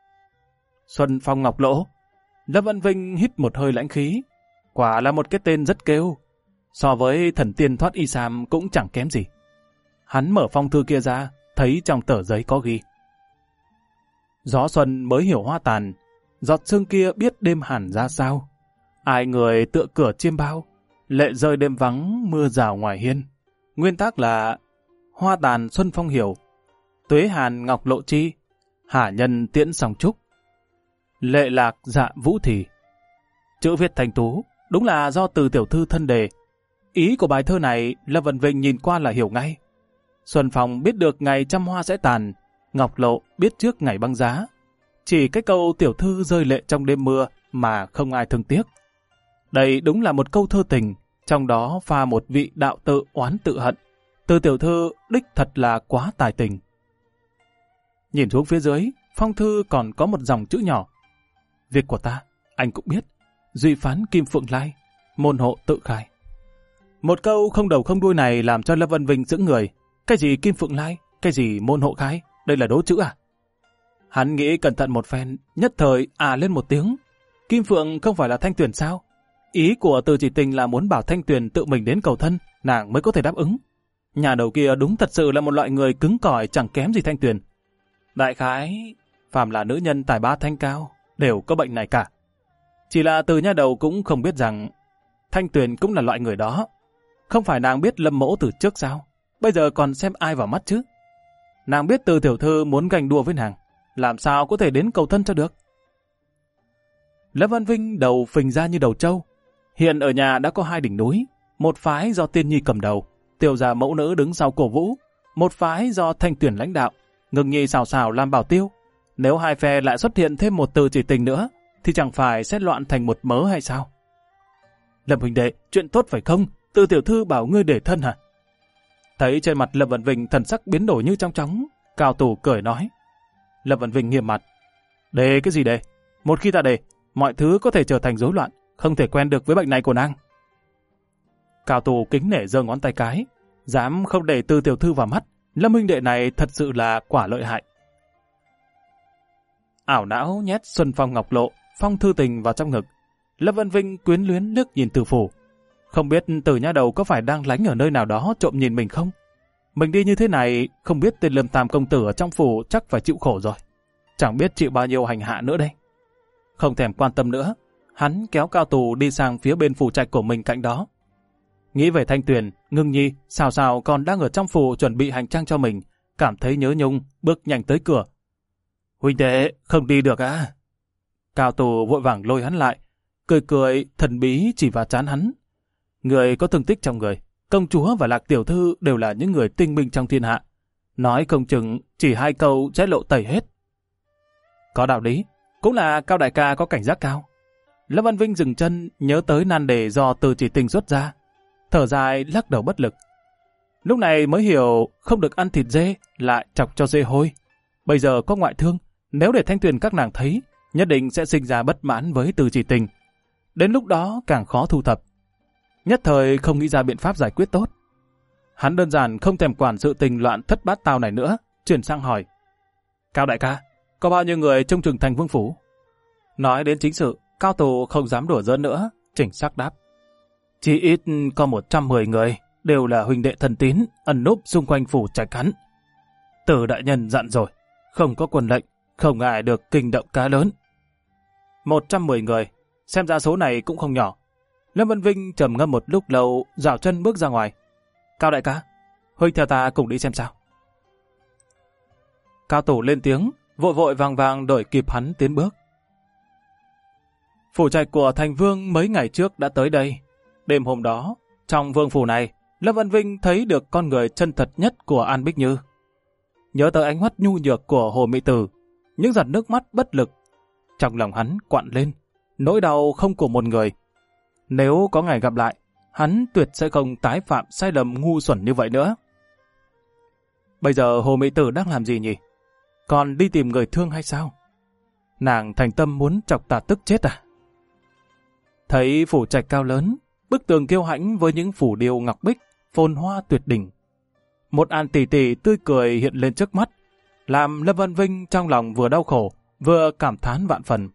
Xuân Phong Ngọc Lộ. Lâm Văn Vinh hít một hơi lãnh khí. Quả là một cái tên rất kêu. So với thần tiên thoát y sam cũng chẳng kém gì. Hắn mở phong thư kia ra, thấy trong tờ giấy có ghi. Gió xuân mới hiểu hoa tàn, giọt sương kia biết đêm hàn ra sao. Ai người tựa cửa chiêm bao, lệ rơi đêm vắng mưa rào ngoài hiên. Nguyên tác là hoa tàn xuân phong hiểu, tuế hàn ngọc lộ chi, hạ nhân tiễn song trúc, lệ lạc dạ vũ thì. Chữ viết thành tú, đúng là do từ tiểu thư thân đề. Ý của bài thơ này, Lâm Văn Vinh nhìn qua là hiểu ngay. Xuân Phong biết được ngày trăm hoa sẽ tàn, Ngọc Lộ biết trước ngày băng giá. Chỉ cái câu tiểu thư rơi lệ trong đêm mưa mà không ai thương tiếc. Đây đúng là một câu thơ tình, trong đó pha một vị đạo tự oán tự hận. Từ tiểu thư đích thật là quá tài tình. Nhìn xuống phía dưới, phong thư còn có một dòng chữ nhỏ. Việc của ta, anh cũng biết. Duy phán Kim Phượng Lai, môn hộ tự khai. Một câu không đầu không đuôi này làm cho Lâm Văn Vinh sững người. Cái gì Kim Phượng Lai, cái gì môn hộ khai, đây là đố chữ à? Hắn nghĩ cẩn thận một phen, nhất thời lên một tiếng. Kim Phượng không phải là Thanh Tuyền sao? Ý của Từ Chỉ Tình là muốn bảo Thanh Tuyền tự mình đến cầu thân, nàng mới có thể đáp ứng. Nhà đầu kia đúng thật sự là một loại người cứng cỏi chẳng kém gì Thanh Tuyền. Đại khái, phàm là nữ nhân tài ba thanh cao, đều có bệnh này cả. Chỉ là Từ nhà đầu cũng không biết rằng Thanh Tuyền cũng là loại người đó. Không phải nàng biết Lâm Mỗ từ trước sao? Bây giờ còn xem ai vào mắt chứ? Nàng biết Từ tiểu thư muốn ganh đua với nàng, làm sao có thể đến cầu thân cho được? Lâm Văn Vinh đầu phình ra như đầu trâu. Hiện ở nhà đã có 2 đỉnh núi, một phái do Tiên Nhi cầm đầu, Tiểu Gia mẫu nữ đứng sau cổ vũ, một phái do Thanh Tuyền lãnh đạo, Ngưng Nhi xào xào làm bảo tiêu. Nếu hai phe lại xuất hiện thêm một Từ Chỉ Tình nữa, thì chẳng phải sẽ loạn thành một mớ hay sao? Lâm huynh đệ, chuyện tốt phải không? Từ tiểu thư bảo ngươi để thân hả? Thấy trên mặt Lâm Văn Vinh thần sắc biến đổi như trong chóng, Cao Tù cười nói. Lâm Văn Vinh nghiêm mặt. Đề cái gì đề? Một khi ta đề, mọi thứ có thể trở thành rối loạn, không thể quen được với bệnh này của nàng. Cao Tù kính nể giơ ngón tay cái, dám không để Từ tiểu thư vào mắt, Lâm huynh đệ này thật sự là quả lợi hại. Ảo não nhét Xuân Phong Ngọc Lộ, phong thư tình vào trong ngực. Lâm Văn Vinh quyến luyến liếc nhìn Từ phủ. Không biết Từ nha đầu có phải đang lánh ở nơi nào đó trộm nhìn mình không? Mình đi như thế này, không biết tên Lâm Tam công tử ở trong phủ chắc phải chịu khổ rồi. Chẳng biết chịu bao nhiêu hành hạ nữa đây. Không thèm quan tâm nữa, hắn kéo Cao Tù đi sang phía bên phủ trạch của mình cạnh đó. Nghĩ về Thanh Tuyền, Ngưng Nhi, xào xào còn đang ở trong phủ chuẩn bị hành trang cho mình, cảm thấy nhớ nhung, bước nhanh tới cửa. Huynh đệ, không đi được à? Cao Tù vội vàng lôi hắn lại, cười cười, thần bí chỉ vào trán hắn. Người có thương tích trong người, công chúa và Lạc tiểu thư đều là những người tinh minh trong thiên hạ. Nói không chừng chỉ 2 câu sẽ lộ tẩy hết. Có đạo lý, cũng là Cao đại ca có cảnh giác cao. Lâm Văn Vinh dừng chân, nhớ tới nan đề do Từ Chỉ Tình xuất ra, thở dài lắc đầu bất lực. Lúc này mới hiểu không được ăn thịt dê lại chọc cho dê hôi. Bây giờ có ngoại thương, nếu để Thanh Tuyền các nàng thấy, nhất định sẽ sinh ra bất mãn với Từ Chỉ Tình. Đến lúc đó càng khó thu thập. Nhất thời không nghĩ ra biện pháp giải quyết tốt. Hắn đơn giản không thèm quản sự tình loạn thất bát tao này nữa, chuyển sang hỏi. Cao đại ca, có bao nhiêu người trông chừng thành vương phủ? Nói đến chính sự, Cao Tù không dám đùa giỡn nữa, chỉnh xác đáp. Chỉ ít có 110 người, đều là huynh đệ thân tín, ẩn núp xung quanh phủ trạch hắn. Từ đại nhân dặn rồi, không có quân lệnh, không ai được kinh động cá lớn. 110 người, xem ra số này cũng không nhỏ. Lâm Văn Vinh trầm ngâm một lúc lâu, dạo chân bước ra ngoài. Cao đại ca, huynh theo ta cùng đi xem sao. Cao Tù lên tiếng, vội vội vàng vàng đuổi kịp hắn tiến bước. Phủ trạch của thành vương mấy ngày trước đã tới đây. Đêm hôm đó, trong vương phủ này, Lâm Văn Vinh thấy được con người chân thật nhất của An Bích Như. Nhớ tới ánh mắt nhu nhược của Hồ Mỹ Tử, những giọt nước mắt bất lực. Trong lòng hắn quặn lên, nỗi đau không của một người. Nếu có ngày gặp lại, hắn tuyệt sẽ không tái phạm sai lầm ngu xuẩn như vậy nữa. Bây giờ Hồ Mỹ Tử đang làm gì nhỉ? Còn đi tìm người thương hay sao? Nàng thành tâm muốn chọc ta tức chết à? Thấy phủ trạch cao lớn, bức tường kiêu hãnh với những phủ điêu ngọc bích, phồn hoa tuyệt đỉnh. Một An tỷ tỷ tươi cười hiện lên trước mắt, làm Lâm Vân Vinh trong lòng vừa đau khổ, vừa cảm thán vạn phần.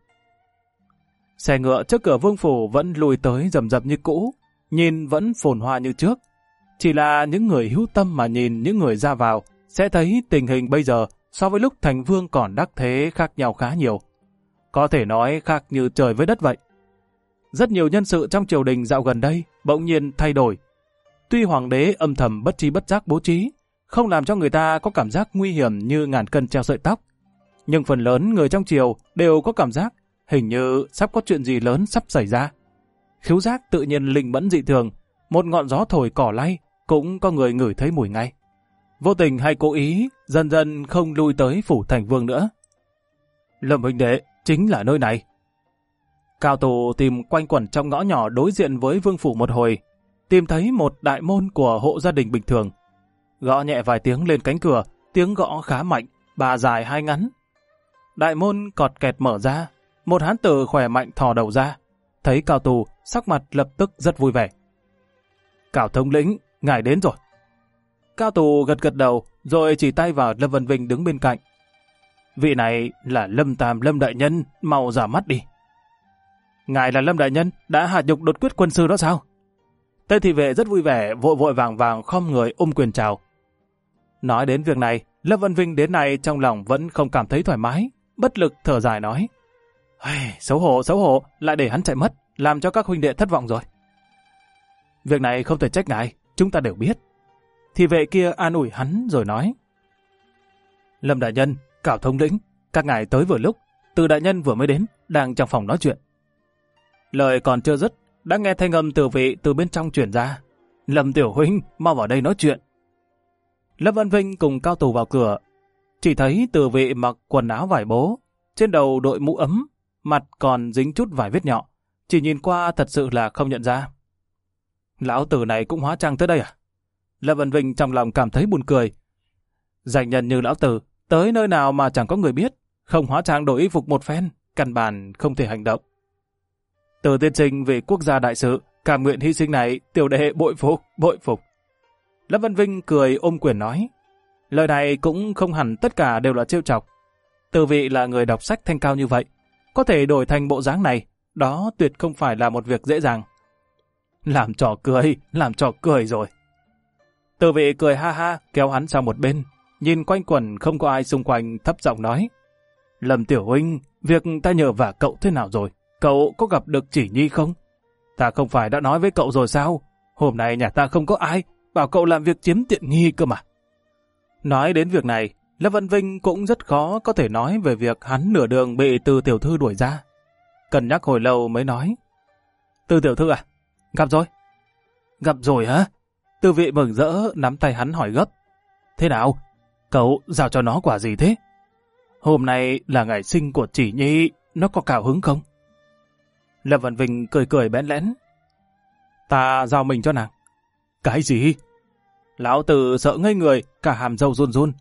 Xe ngựa trước cửa vương phủ vẫn lùi tới rầm rập như cũ, nhìn vẫn phồn hoa như trước. Chỉ là những người hữu tâm mà nhìn những người ra vào sẽ thấy tình hình bây giờ so với lúc thành vương còn đắc thế khác nhau khá nhiều. Có thể nói khác như trời với đất vậy. Rất nhiều nhân sự trong triều đình dạo gần đây bỗng nhiên thay đổi. Tuy hoàng đế âm thầm bất tri bất giác bố trí, không làm cho người ta có cảm giác nguy hiểm như ngàn cân treo sợi tóc, nhưng phần lớn người trong triều đều có cảm giác hình như sắp có chuyện gì lớn sắp xảy ra. Khứu giác tự nhiên linh mẫn dị thường, một ngọn gió thổi cỏ lay cũng có người ngửi thấy mùi ngay. Vô tình hay cố ý, dần dần không lui tới phủ thành vương nữa. Lâm huynh đệ, chính là nơi này. Cao Tù tìm quanh quẩn trong ngõ nhỏ đối diện với vương phủ một hồi, tìm thấy một đại môn của hộ gia đình bình thường. Gõ nhẹ vài tiếng lên cánh cửa, tiếng gõ khá mạnh, bà dài hai ngắn. Đại môn cọt kẹt mở ra, một hán tử khỏe mạnh thò đầu ra. Thấy Cao Tù, sắc mặt lập tức rất vui vẻ. Cao thống lĩnh, ngài đến rồi. Cao Tù gật gật đầu, rồi chỉ tay vào Lâm Vân Vinh đứng bên cạnh. Vị này là Lâm Tam Lâm đại nhân, mau ra mắt đi. Ngài là Lâm đại nhân, đã hạ nhục đột quyết quân sư đó sao? Tây thị vệ rất vui vẻ, vội vội vàng vàng khom người quyền chào. Nói đến việc này, Lâm Vân Vinh đến nay trong lòng vẫn không cảm thấy thoải mái, bất lực thở dài nói. Xấu hổ, lại để hắn chạy mất, làm cho các huynh đệ thất vọng rồi. Việc này không thể trách ngài, chúng ta đều biết. Thị vệ kia an ủi hắn rồi nói. Lâm đại nhân, Cảo thống lĩnh, các ngài tới vừa lúc, Từ đại nhân vừa mới đến, đang trong phòng nói chuyện. Lời còn chưa dứt, đã nghe thanh âm Từ vị từ bên trong truyền ra. Lâm tiểu huynh, mau vào đây nói chuyện. Lâm Văn Vinh cùng Cao Tù vào cửa, chỉ thấy Từ vị mặc quần áo vải bố, trên đầu đội mũ ấm, mặt còn dính chút vài vết nhọ, chỉ nhìn qua thật sự là không nhận ra. Lão tử này cũng hóa trang tới đây à? Lâm Văn Vinh trong lòng cảm thấy buồn cười. Danh nhân như lão tử, tới nơi nào mà chẳng có người biết, không hóa trang đổi y phục một phen, căn bản không thể hành động. Từ tiên sinh vì quốc gia đại sự, cảm nguyện hy sinh này, tiểu đệ bội phục. Lâm Văn Vinh cười ôm quyền nói. Lời này cũng không hẳn tất cả đều là trêu chọc. Từ vị là người đọc sách thanh cao như vậy, có thể đổi thành bộ dáng này, đó tuyệt không phải là một việc dễ dàng. Làm trò cười rồi. Từ vị cười ha ha, kéo hắn sang một bên, nhìn quanh quẩn không có ai xung quanh, thấp giọng nói. Lâm tiểu huynh, việc ta nhờ vả cậu thế nào rồi? Cậu có gặp được Chỉ Nhi không? Ta không phải đã nói với cậu rồi sao? Hôm nay nhà ta không có ai, bảo cậu làm việc chiếm tiện nghi cơ mà. Nói đến việc này, Lâm Văn Vinh cũng rất khó có thể nói về việc hắn nửa đường bị Từ tiểu thư đuổi ra. Cân nhắc hồi lâu mới nói. Từ tiểu thư à? Gặp rồi. Gặp rồi hả? Từ vị mừng rỡ nắm tay hắn hỏi gấp. Thế nào? Cậu giao cho nó quả gì thế? Hôm nay là ngày sinh của Chỉ Nhi, nó có cao hứng không? Lâm Văn Vinh cười cười bẽn lẽn. Ta giao mình cho nàng. Cái gì? Lão tử sợ ngây người, cả hàm râu run run.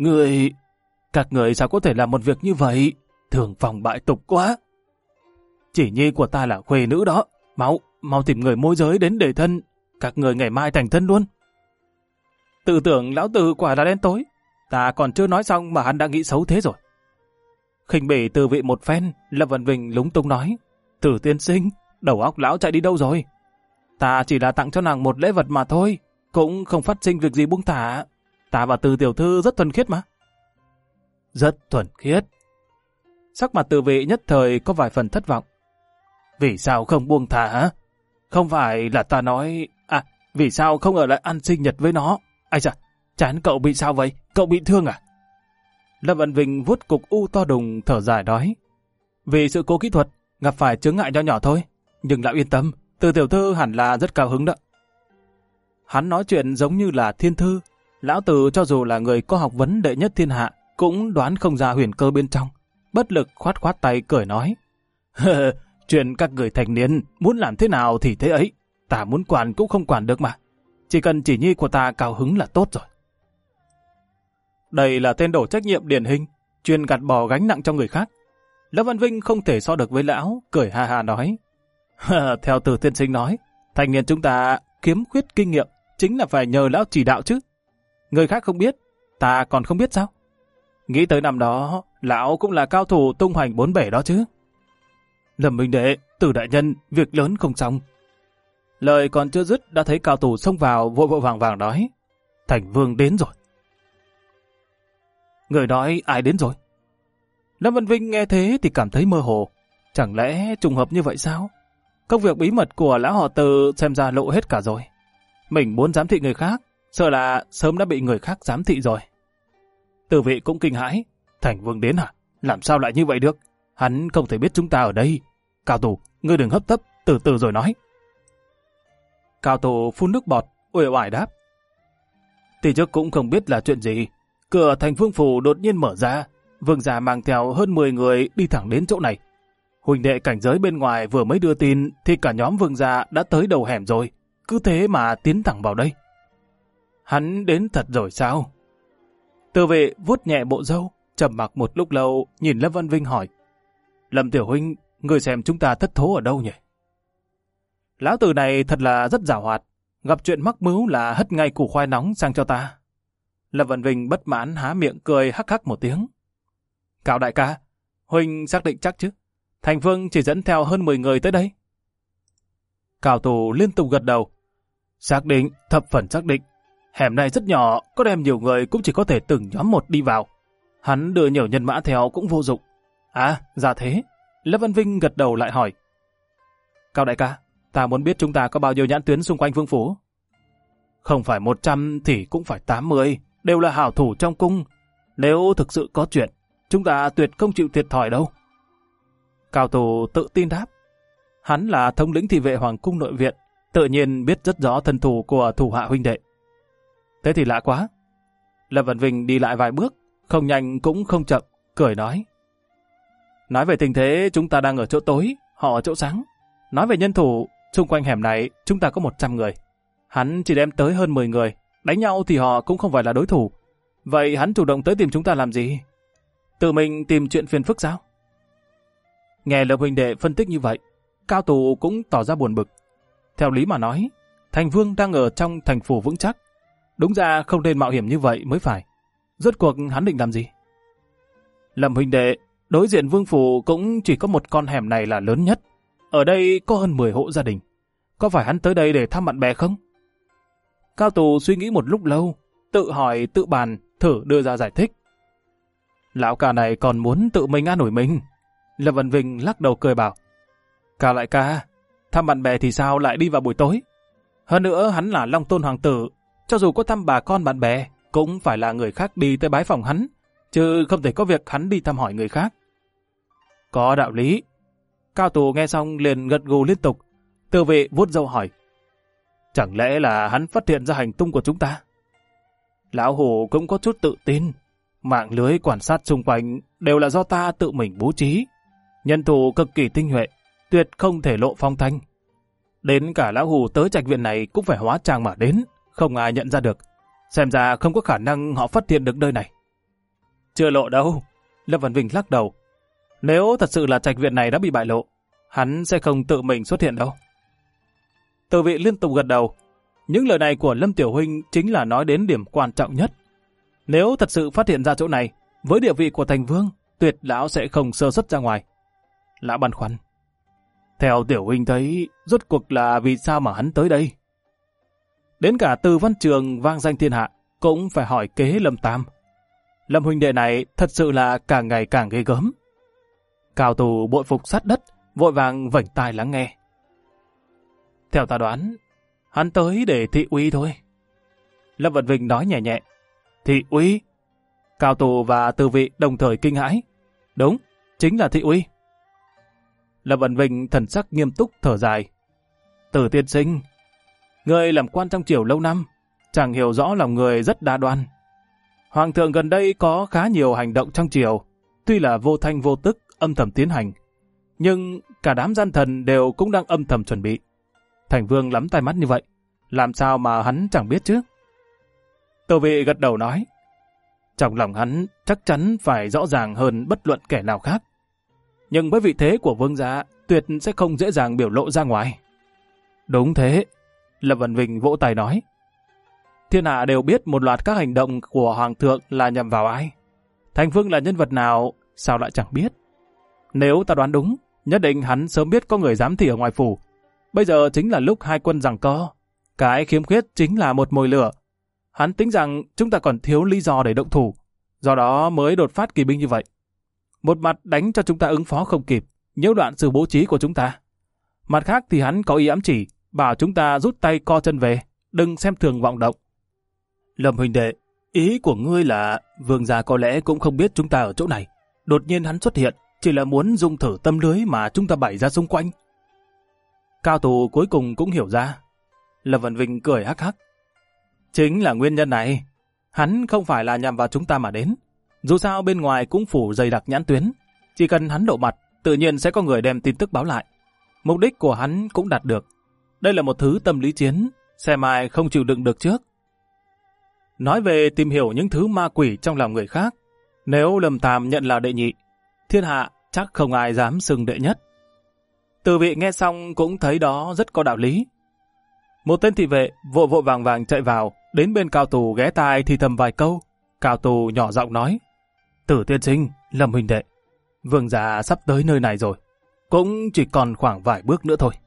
Các người sao có thể làm một việc như vậy? Thường phòng bại tục quá. Chỉ Nhi của ta là khuê nữ đó. Mau tìm người môi giới đến để thân. Các người ngày mai thành thân luôn. Tự tưởng lão tử quả là đen tối. Ta còn chưa nói xong mà hắn đã nghĩ xấu thế rồi. Khinh bỉ Từ vị một phen, Lâm Văn Vinh lúng túng nói. Từ tiên sinh, đầu óc lão chạy đi đâu rồi? Ta chỉ là tặng cho nàng một lễ vật mà thôi, cũng không phát sinh việc gì buông thả. Ta và Từ tiểu thư rất thuần khiết mà. Rất thuần khiết. Sắc mặt Từ vị nhất thời có vài phần thất vọng. Vì sao không buông thả hả? Không phải là ta nói... vì sao không ở lại ăn sinh nhật với nó? Ai da, chán cậu bị sao vậy? Cậu bị thương à? Lâm Văn Vinh vuốt cục u to đùng thở dài nói. Vì sự cố kỹ thuật, gặp phải chướng ngại nho nhỏ thôi. Nhưng lão yên tâm, Từ tiểu thư hẳn là rất cao hứng đó. Hắn nói chuyện giống như là thiên thư. Lão Từ cho dù là người có học vấn đệ nhất thiên hạ, cũng đoán không ra huyền cơ bên trong. Bất lực khoát khoát tay cười nói. Chuyện các người thành niên muốn làm thế nào thì thế ấy. Ta muốn quản cũng không quản được mà. Chỉ cần Chỉ Nhi của ta cao hứng là tốt rồi. Đây là tên đổ trách nhiệm điển hình, chuyên gạt bỏ gánh nặng cho người khác. Lâm Văn Vinh không thể so được với lão, cười ha ha nói. Theo Từ tiên sinh nói, thanh niên chúng ta kiếm khuyết kinh nghiệm chính là phải nhờ lão chỉ đạo chứ. Người khác không biết, ta còn không biết sao? Nghĩ tới năm đó, lão cũng là cao thủ tung hoành bốn bể đó chứ. Lâm huynh đệ, Từ đại nhân, việc lớn không xong. Lời còn chưa dứt đã thấy cao thủ xông vào vội vội vàng vàng nói. Thành Vương đến rồi. Người nói ai đến rồi? Lâm Văn Vinh nghe thế thì cảm thấy mơ hồ. Chẳng lẽ trùng hợp như vậy sao? Công việc bí mật của lão họ Từ xem ra lộ hết cả rồi. Mình muốn giám thị người khác, sợ là sớm đã bị người khác giám thị rồi. Từ vị cũng kinh hãi. Thành Vương đến hả? Làm sao lại như vậy được? Hắn không thể biết chúng ta ở đây. Cao thủ, ngươi đừng hấp tấp, từ từ rồi nói. Cao thủ phun nước bọt, uể oải đáp. Thì trước cũng không biết là chuyện gì. Cửa thành Vương phủ đột nhiên mở ra. Vương gia mang theo hơn 10 người đi thẳng đến chỗ này. Huynh đệ cảnh giới bên ngoài vừa mới đưa tin thì cả nhóm Vương gia đã tới đầu hẻm rồi. Cứ thế mà tiến thẳng vào đây. Hắn đến thật rồi sao? Từ vệ vuốt nhẹ bộ râu, trầm mặc một lúc lâu nhìn Lâm Văn Vinh hỏi. Lâm tiểu huynh, ngươi xem chúng ta thất thố ở đâu nhỉ? Lão Từ này thật là rất giàu hoạt. Gặp chuyện mắc mứu là hất ngay củ khoai nóng sang cho ta. Lâm Văn Vinh bất mãn há miệng cười hắc hắc một tiếng. Cao đại ca, huynh xác định chắc chứ? Thành Vương chỉ dẫn theo hơn 10 người tới đây. Cao thủ liên tục gật đầu. Xác định, thập phần xác định. Hẻm này rất nhỏ, có đem nhiều người cũng chỉ có thể từng nhóm một đi vào. Hắn đưa nhiều nhân mã theo cũng vô dụng. À, ra thế. Lâm Văn Vinh gật đầu lại hỏi. Cao đại ca, ta muốn biết chúng ta có bao nhiêu nhãn tuyến xung quanh vương phủ. Không phải 100 thì cũng phải 80, đều là hảo thủ trong cung. Nếu thực sự có chuyện, chúng ta tuyệt không chịu thiệt thòi đâu. Cao thủ tự tin đáp. Hắn là thống lĩnh thị vệ hoàng cung nội viện, tự nhiên biết rất rõ thân thủ của thủ hạ huynh đệ. Thế thì lạ quá. Lâm Văn Vinh đi lại vài bước, không nhanh cũng không chậm, cười nói. Nói về tình thế chúng ta đang ở chỗ tối, họ ở chỗ sáng. Nói về nhân thủ, xung quanh hẻm này chúng ta có 100 người. Hắn chỉ đem tới hơn 10 người, đánh nhau thì họ cũng không phải là đối thủ. Vậy hắn chủ động tới tìm chúng ta làm gì? Tự mình tìm chuyện phiền phức sao? Nghe Lâm huynh đệ phân tích như vậy, Cao thủ cũng tỏ ra buồn bực. Theo lý mà nói, Thành Vương đang ở trong thành phủ vững chắc. Đúng ra không nên mạo hiểm như vậy mới phải. Rốt cuộc hắn định làm gì? Lâm huynh đệ, đối diện vương phủ cũng chỉ có một con hẻm này là lớn nhất. Ở đây có hơn 10 hộ gia đình. Có phải hắn tới đây để thăm bạn bè không? Cao thủ suy nghĩ một lúc lâu, tự hỏi tự bàn, thử đưa ra giải thích. Lão ca này còn muốn tự mình an ủi mình. Lâm Văn Vinh lắc đầu cười bảo. Cao lại ca, thăm bạn bè thì sao lại đi vào buổi tối? Hơn nữa hắn là Long Tôn Hoàng tử, cho dù có thăm bà con bạn bè, cũng phải là người khác đi tới bái phòng hắn, chứ không thể có việc hắn đi thăm hỏi người khác. Có đạo lý. Cao thủ nghe xong liền gật gù liên tục. Tư vệ vuốt râu hỏi. Chẳng lẽ là hắn phát hiện ra hành tung của chúng ta? Lão Hủ cũng có chút tự tin. Mạng lưới quan sát xung quanh đều là do ta tự mình bố trí. Nhân thủ cực kỳ tinh nhuệ, tuyệt không thể lộ phong thanh. Đến cả Lão Hủ tới trạch viện này cũng phải hóa trang mà đến, không ai nhận ra được. Xem ra không có khả năng họ phát hiện được nơi này. Chưa lộ đâu. Lâm Văn Vinh lắc đầu. Nếu thật sự là trạch viện này đã bị bại lộ, hắn sẽ không tự mình xuất hiện đâu. Từ vị liên tục gật đầu. Những lời này của Lâm Tiểu Huynh chính là nói đến điểm quan trọng nhất. Nếu thật sự phát hiện ra chỗ này, với địa vị của Thành Vương, tuyệt lão sẽ không sơ xuất ra ngoài. Lão băn khoăn. Theo Tiểu Huynh thấy, rốt cuộc là vì sao mà hắn tới đây? Đến cả Từ Văn Trường vang danh thiên hạ, cũng phải hỏi kế Lâm Tam. Lâm huynh đệ này thật sự là càng ngày càng ghê gớm. Cao thủ bội phục sát đất, vội vàng vảnh tai lắng nghe. Theo ta đoán, hắn tới để thị uy thôi. Lâm Vận Vinh nói nhẹ nhẹ. Thị uy? Cao thủ và Từ vị đồng thời kinh hãi. Đúng, chính là thị uy. Lâm Vận Vinh thần sắc nghiêm túc thở dài. Từ tiên sinh, người làm quan trong triều lâu năm, chẳng hiểu rõ lòng người rất đa đoan. Hoàng thượng gần đây có khá nhiều hành động trong triều, tuy là vô thanh vô tức, âm thầm tiến hành, nhưng cả đám gian thần đều cũng đang âm thầm chuẩn bị. Thành Vương lắm tai mắt như vậy, làm sao mà hắn chẳng biết chứ? Tô vị gật đầu nói, trong lòng hắn chắc chắn phải rõ ràng hơn bất luận kẻ nào khác. Nhưng với vị thế của vương gia, tuyệt sẽ không dễ dàng biểu lộ ra ngoài. Đúng thế, Lâm Vân Vinh vỗ tay nói. Thiên hạ đều biết một loạt các hành động của Hoàng thượng là nhằm vào ai. Thành Vương là nhân vật nào, sao lại chẳng biết. Nếu ta đoán đúng, nhất định hắn sớm biết có người giám thị ở ngoài phủ. Bây giờ chính là lúc hai quân giằng co. Cái khiếm khuyết chính là một mồi lửa. Hắn tính rằng chúng ta còn thiếu lý do để động thủ, do đó mới đột phát kỳ binh như vậy. Một mặt đánh cho chúng ta ứng phó không kịp, nhiễu đoạn sự bố trí của chúng ta. Mặt khác thì hắn có ý ám chỉ, bảo chúng ta rút tay co chân về, đừng xem thường vọng động. Lâm huynh đệ, ý của ngươi là vương gia có lẽ cũng không biết chúng ta ở chỗ này. Đột nhiên hắn xuất hiện, chỉ là muốn dung thử tâm lưới mà chúng ta bày ra xung quanh. Cao thủ cuối cùng cũng hiểu ra. Lâm Vân Vinh cười hắc hắc. Chính là nguyên nhân này. Hắn không phải là nhằm vào chúng ta mà đến. Dù sao bên ngoài cũng phủ dày đặc nhãn tuyến. Chỉ cần hắn lộ mặt, tự nhiên sẽ có người đem tin tức báo lại. Mục đích của hắn cũng đạt được. Đây là một thứ tâm lý chiến, xem ai không chịu đựng được trước. Nói về tìm hiểu những thứ ma quỷ trong lòng người khác, nếu Lâm Tam nhận là đệ nhị, thiên hạ chắc không ai dám xưng đệ nhất. Từ vị nghe xong cũng thấy đó rất có đạo lý. Một tên thị vệ vội vội vàng vàng chạy vào, đến bên Cao Tù ghé tai thì thầm vài câu. Cao Tù nhỏ giọng nói, Tử tiên sinh, Lâm huynh đệ, vương gia sắp tới nơi này rồi, cũng chỉ còn khoảng vài bước nữa thôi.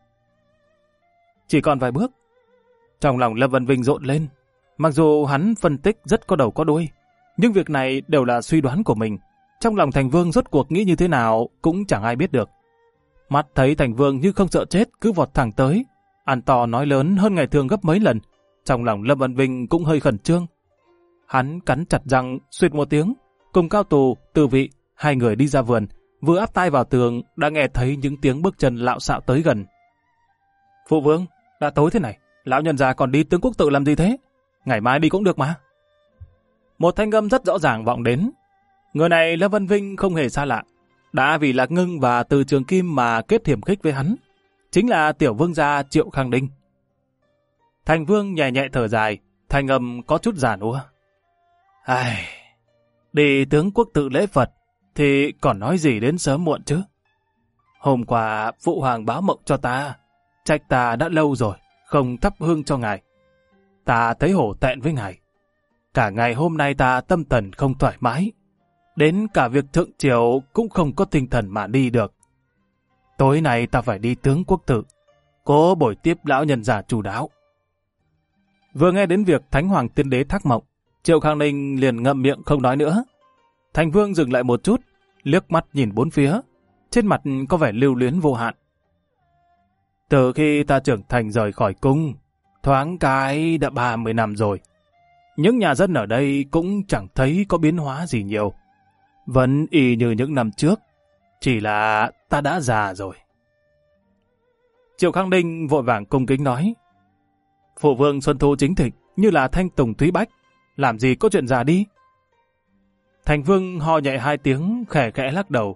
Chỉ còn vài bước. Trong lòng Lâm Vân Vinh rộn lên. Mặc dù hắn phân tích rất có đầu có đuôi, nhưng việc này đều là suy đoán của mình. Trong lòng Thành Vương rốt cuộc nghĩ như thế nào cũng chẳng ai biết được. Mắt thấy Thành Vương như không sợ chết cứ vọt thẳng tới, ăn to nói lớn hơn ngày thường gấp mấy lần. Trong lòng Lâm Vân Vinh cũng hơi khẩn trương. Hắn cắn chặt răng, suýt một tiếng, cùng Cao Tù, Từ Vị, hai người đi ra vườn, vừa áp tai vào tường đã nghe thấy những tiếng bước chân lạo xạo tới gần. Phụ vương, đã tối thế này, lão nhân già còn đi Tướng Quốc Tự làm gì thế? Ngày mai đi cũng được mà. Một thanh âm rất rõ ràng vọng đến. Người này Lâm Vân Vinh không hề xa lạ. Đã vì Lạc Ngưng và Từ Trường Kim mà kết hiểm khích với hắn. Chính là tiểu vương gia Triệu Khang Đinh. Thành Vương nhẹ nhẹ thở dài, thanh âm có chút giàn ua. Ai... Đi Tướng Quốc Tự lễ Phật thì còn nói gì đến sớm muộn chứ. Hôm qua Phụ Hoàng báo mộng cho ta, trách ta đã lâu rồi, không thắp hương cho ngài. Ta thấy hổ thẹn với ngài. Cả ngày hôm nay ta tâm thần không thoải mái. Đến cả việc thượng triều cũng không có tinh thần mà đi được. Tối nay ta phải đi Tướng Quốc Tự, cố buổi tiếp lão nhân già chu đáo. Vừa nghe đến việc Thánh Hoàng Tiên Đế thác mộng, Triệu Khang Ninh liền ngậm miệng không nói nữa. Thành Vương dừng lại một chút, liếc mắt nhìn bốn phía, trên mặt có vẻ lưu luyến vô hạn. Từ khi ta trưởng thành rời khỏi cung, thoáng cái đã 30 năm rồi. Những nhà dân ở đây cũng chẳng thấy có biến hóa gì nhiều. Vẫn y như những năm trước, chỉ là ta đã già rồi. Triệu Khang Ninh vội vàng cung kính nói, Phụ vương xuân thu chính thịnh như là thanh tùng thúy bách, làm gì có chuyện già đi. Thành Vương ho nhẹ hai tiếng, khẽ khẽ lắc đầu.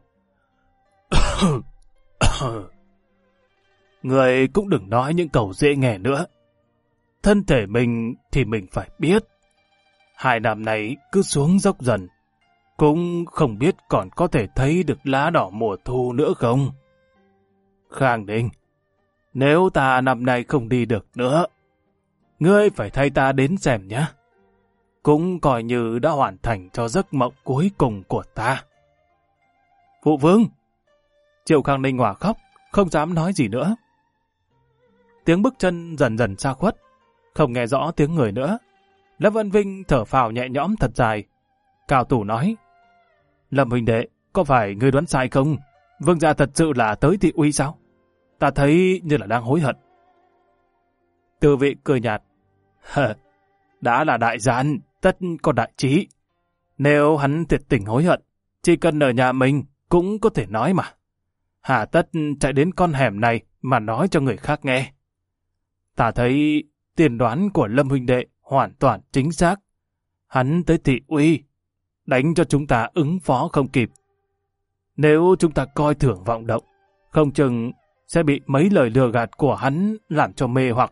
Người cũng đừng nói những câu dễ nghe nữa. Thân thể mình thì mình phải biết. 2 năm này cứ xuống dốc dần, cũng không biết còn có thể thấy được lá đỏ mùa thu nữa không. Khang Ninh, nếu ta năm nay không đi được nữa, ngươi phải thay ta đến xem nhé. Cũng coi như đã hoàn thành cho giấc mộng cuối cùng của ta. Phụ vương! Triệu Khang Ninh hòa khóc, không dám nói gì nữa. Tiếng bước chân dần dần xa khuất, không nghe rõ tiếng người nữa. Lâm Vân Vinh thở phào nhẹ nhõm thật dài. Cao Tù nói, Lâm huynh đệ, có phải ngươi đoán sai không? Vương gia thật sự là tới thị uy sao? Ta thấy như là đang hối hận. Từ Vị cười nhạt, đã là đại gian, tất có đại trí. Nếu hắn thiệt tình hối hận, chỉ cần ở nhà mình cũng có thể nói mà. Hà tất chạy đến con hẻm này mà nói cho người khác nghe. Ta thấy tiên đoán của Lâm huynh đệ hoàn toàn chính xác. Hắn tới thị uy, đánh cho chúng ta ứng phó không kịp. Nếu chúng ta coi thường vọng động, không chừng sẽ bị mấy lời lừa gạt của hắn làm cho mê hoặc.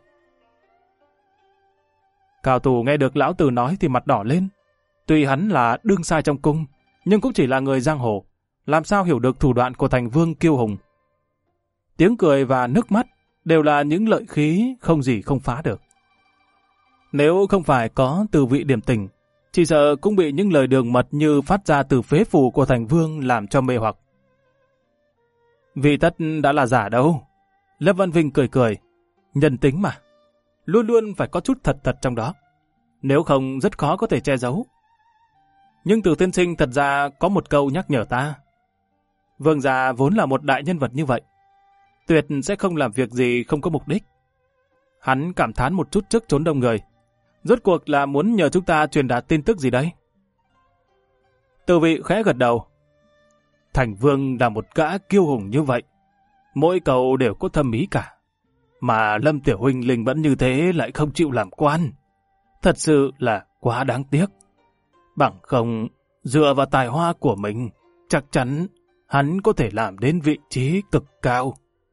Cao Tù nghe được lão tử nói thì mặt đỏ lên. Tuy hắn là đương sai trong cung, nhưng cũng chỉ là người giang hồ. làm sao hiểu được thủ đoạn của Thành Vương kiêu hùng. Tiếng cười và nước mắt đều là những lợi khí không gì không phá được. Nếu không phải có Từ Vị điểm tình, chỉ sợ cũng bị những lời đường mật như phát ra từ phế phủ của Thành Vương làm cho mê hoặc. Vị tất đã là giả đâu. Lâm Văn Vinh cười cười. Nhân tính mà. Luôn luôn phải có chút thật thật trong đó. Nếu không rất khó có thể che giấu. Nhưng Từ tiên sinh thật ra có một câu nhắc nhở ta. Vương gia vốn là một đại nhân vật như vậy. Tuyệt sẽ không làm việc gì không có mục đích. Hắn cảm thán một chút trước chốn đông người. Rốt cuộc là muốn nhờ chúng ta truyền đạt tin tức gì đấy? Từ Vị khẽ gật đầu. Thành Vương là một gã kiêu hùng như vậy. Mỗi câu đều có thâm ý cả. Mà Lâm Tiểu huynh linh vẫn như thế lại không chịu làm quan. Thật sự là quá đáng tiếc. Bằng không, dựa vào tài hoa của mình, chắc chắn hắn có thể làm đến vị trí cực cao.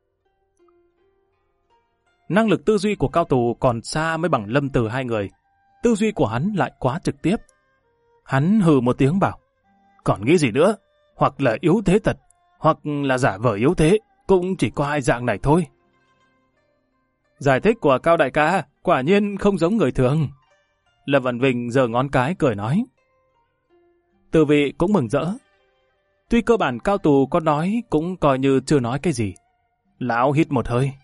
Năng lực tư duy của Cao Tù còn xa mới bằng Lâm Từ hai người. Tư duy của hắn lại quá trực tiếp. Hắn hừ một tiếng bảo, còn nghĩ gì nữa? Hoặc là yếu thế thật, hoặc là giả vờ yếu thế, cũng chỉ có hai dạng này thôi. Giải thích của Cao đại ca quả nhiên không giống người thường. Lâm Văn Vinh giơ ngón cái cười nói. Từ Vị cũng mừng rỡ. Tuy cơ bản Cao Tù có nói cũng coi như chưa nói cái gì. Lão hít một hơi.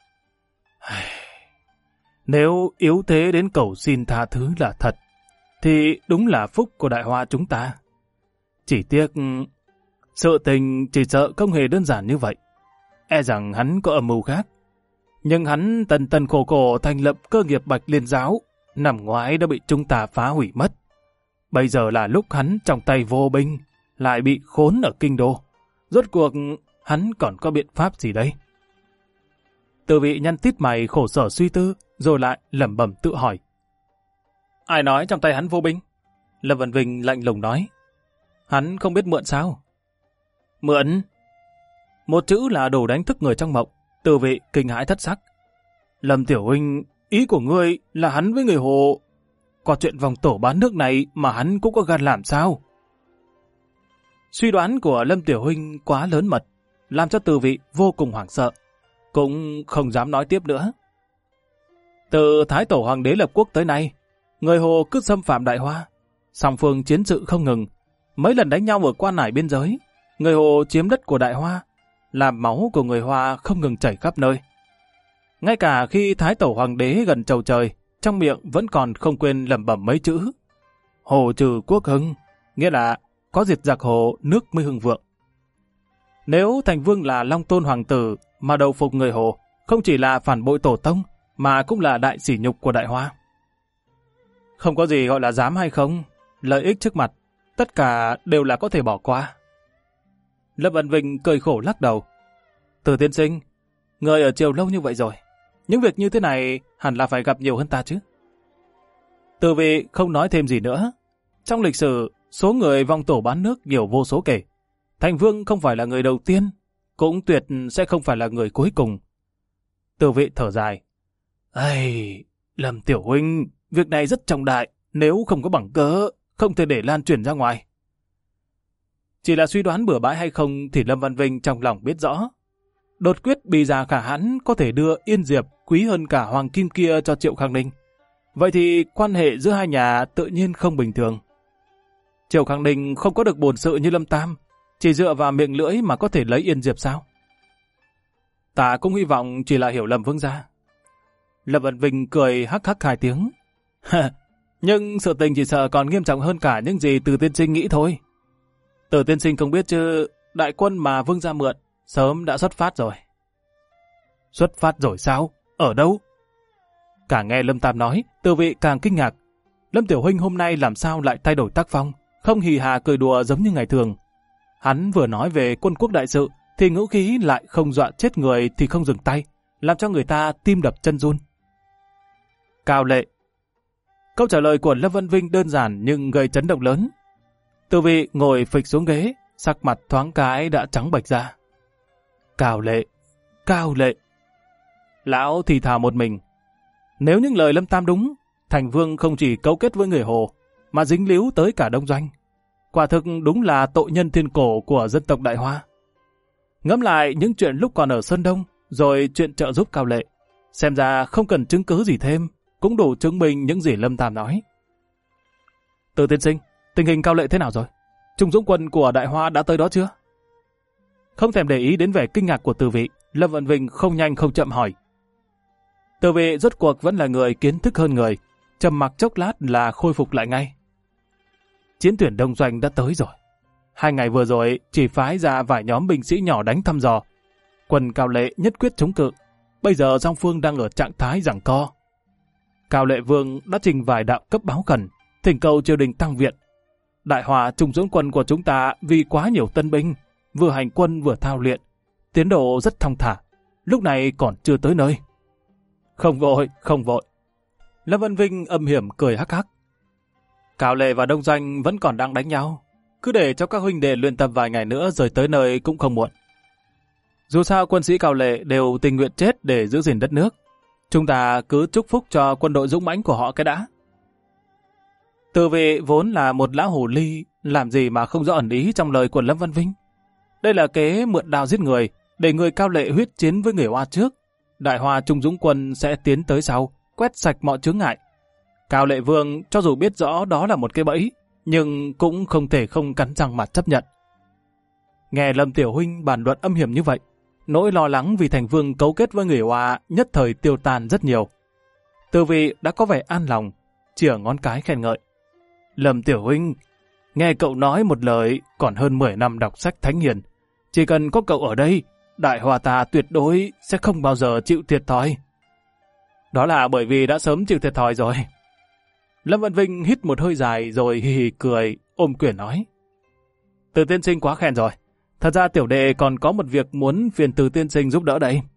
Nếu yếu thế đến cầu xin tha thứ là thật, thì đúng là phúc của Đại Hoa chúng ta. Chỉ tiếc, sự tình chỉ sợ không hề đơn giản như vậy. E rằng hắn có âm mưu khác. Nhưng hắn tần tần khổ khổ thành lập cơ nghiệp Bạch Liên Giáo, năm ngoái đã bị chúng ta phá hủy mất. Bây giờ là lúc hắn trong tay vô binh, lại bị khốn ở kinh đô. Rốt cuộc, hắn còn có biện pháp gì đấy? Từ Vị nhăn tít mày khổ sở suy tư, rồi lại lẩm bẩm tự hỏi. Ai nói trong tay hắn vô binh? Lâm Văn Vinh lạnh lùng nói. Hắn không biết mượn sao? Mượn? Một chữ là đồ đánh thức người trong mộng. Từ Vị kinh hãi thất sắc. Lâm Tiểu huynh, ý của ngươi là hắn với người Hồ. Có chuyện vòng tổ bán nước này mà hắn cũng có gan làm sao? Suy đoán của Lâm Tiểu huynh quá lớn mật, làm cho Từ Vị vô cùng hoảng sợ. Cũng không dám nói tiếp nữa. Từ Thái Tổ Hoàng đế lập quốc tới nay, người Hồ cứ xâm phạm Đại Hoa. Song phương chiến sự không ngừng. Mấy lần đánh nhau ở quan nải biên giới, người Hồ chiếm đất của Đại Hoa, làm máu của người Hoa không ngừng chảy khắp nơi. Ngay cả khi Thái Tổ Hoàng đế gần chầu trời, trong miệng vẫn còn không quên lẩm bẩm mấy chữ. Hồ trừ quốc hưng, nghĩa là có diệt giặc Hồ, nước mới hưng vượng. Nếu Thành Vương là Long Tôn Hoàng tử mà đầu phục người Hồ, không chỉ là phản bội tổ tông, mà cũng là đại sỉ nhục của Đại Hoa. Không có gì gọi là dám hay không, lợi ích trước mặt, tất cả đều là có thể bỏ qua. Lâm Văn Vinh cười khổ lắc đầu. Từ tiên sinh, người ở triều lâu như vậy rồi, những việc như thế này hẳn là phải gặp nhiều hơn ta chứ. Từ Vị không nói thêm gì nữa. Trong lịch sử, số người vong tổ bán nước nhiều vô số kể. Thành Vương không phải là người đầu tiên, cũng tuyệt sẽ không phải là người cuối cùng. Từ Vị thở dài. Ây, Lâm Tiểu huynh, việc này rất trọng đại, nếu không có bằng cớ, không thể để lan truyền ra ngoài. Chỉ là suy đoán bừa bãi hay không thì Lâm Văn Vinh trong lòng biết rõ. Đột quyết bì già khả hãn có thể đưa Yên Diệp quý hơn cả Hoàng Kim kia cho Triệu Khang Ninh. Vậy thì quan hệ giữa hai nhà tự nhiên không bình thường. Triệu Khang Ninh không có được bổn sự như Lâm Tam, chỉ dựa vào miệng lưỡi mà có thể lấy Yên Diệp sao? Ta cũng hy vọng chỉ là hiểu lầm vương gia. Lâm Văn Vinh cười hắc hắc hai tiếng. Nhưng sự tình chỉ sợ còn nghiêm trọng hơn cả những gì Từ tiên sinh nghĩ thôi. Từ tiên sinh không biết chứ, đại quân mà vương gia mượn sớm đã xuất phát rồi. Xuất phát rồi sao? Ở đâu? Càng nghe Lâm Tam nói, Từ Vị càng kinh ngạc. Lâm Tiểu huynh hôm nay làm sao lại thay đổi tác phong, không hì hà cười đùa giống như ngày thường. Hắn vừa nói về quân quốc đại sự, thì ngữ khí lại không dọa chết người thì không dừng tay, làm cho người ta tim đập chân run. Cao lệ. Câu trả lời của Lâm Văn Vinh đơn giản nhưng gây chấn động lớn. Từ Vị ngồi phịch xuống ghế, sắc mặt thoáng cái đã trắng bệch ra. Cao lệ, Cao lệ. Lão thì thào một mình. Nếu những lời Lâm Tam đúng, Thành Vương không chỉ cấu kết với người Hồ, mà dính líu tới cả Đông Doanh. quả thực đúng là tội nhân thiên cổ của dân tộc Đại Hoa. Ngẫm lại những chuyện lúc còn ở Sơn Đông, rồi chuyện trợ giúp Cao Lệ, xem ra không cần chứng cứ gì thêm, cũng đủ chứng minh những gì Lâm Tam nói. Từ tiên sinh, tình hình Cao Lệ thế nào rồi? Trung Dũng quân của Đại Hoa đã tới đó chưa? Không thèm để ý đến vẻ kinh ngạc của Từ Vị, Lâm Vận Vinh không nhanh không chậm hỏi. Từ Vị rốt cuộc vẫn là người kiến thức hơn người, trầm mặc chốc lát là khôi phục lại ngay. Chiến tuyển đông doanh đã tới rồi. 2 ngày vừa rồi chỉ phái ra vài nhóm binh sĩ nhỏ đánh thăm dò. Quân Cao Lệ nhất quyết chống cự. Bây giờ song phương đang ở trạng thái giằng co. Cao Lệ Vương đã trình vài đạo cấp báo khẩn, thỉnh cầu triều đình tăng viện. Đại Hòa Trung Dũng quân của chúng ta vì quá nhiều tân binh, vừa hành quân vừa thao luyện, tiến độ rất thong thả, lúc này còn chưa tới nơi. Không vội, không vội. Lâm Vân Vinh âm hiểm cười hắc hắc. Cao Lệ và Đông Doanh vẫn còn đang đánh nhau, cứ để cho các huynh đệ luyện tập vài ngày nữa rồi tới nơi cũng không muộn. Dù sao quân sĩ Cao Lệ đều tình nguyện chết để giữ gìn đất nước, chúng ta cứ chúc phúc cho quân đội dũng mãnh của họ cái đã. Từ Vị vốn là một lão hồ ly, làm gì mà không rõ ẩn ý trong lời của Lâm Văn Vinh. Đây là kế mượn đao giết người, để người Cao Lệ huyết chiến với người Hoa trước. Đại Hoa Trung Dũng quân sẽ tiến tới sau, quét sạch mọi chướng ngại. Cao Lệ Vương cho dù biết rõ đó là một cái bẫy, nhưng cũng không thể không cắn răng mà chấp nhận. Nghe Lâm Tiểu Huynh bàn luận âm hiểm như vậy, nỗi lo lắng vì thành vương cấu kết với người Hoa nhất thời tiêu tan rất nhiều. Từ Vị đã có vẻ an lòng, chìa ngón cái khen ngợi. Lâm Tiểu Huynh, nghe cậu nói một lời còn hơn 10 năm đọc sách thánh hiền. Chỉ cần có cậu ở đây, Đại Hoa ta tuyệt đối sẽ không bao giờ chịu thiệt thòi. Đó là bởi vì đã sớm chịu thiệt thòi rồi. Lâm Vận Vinh hít một hơi dài rồi hì hì cười, ôm quyền nói. Từ tiên sinh quá khen rồi. Thật ra tiểu đệ còn có một việc muốn phiền Từ tiên sinh giúp đỡ đây.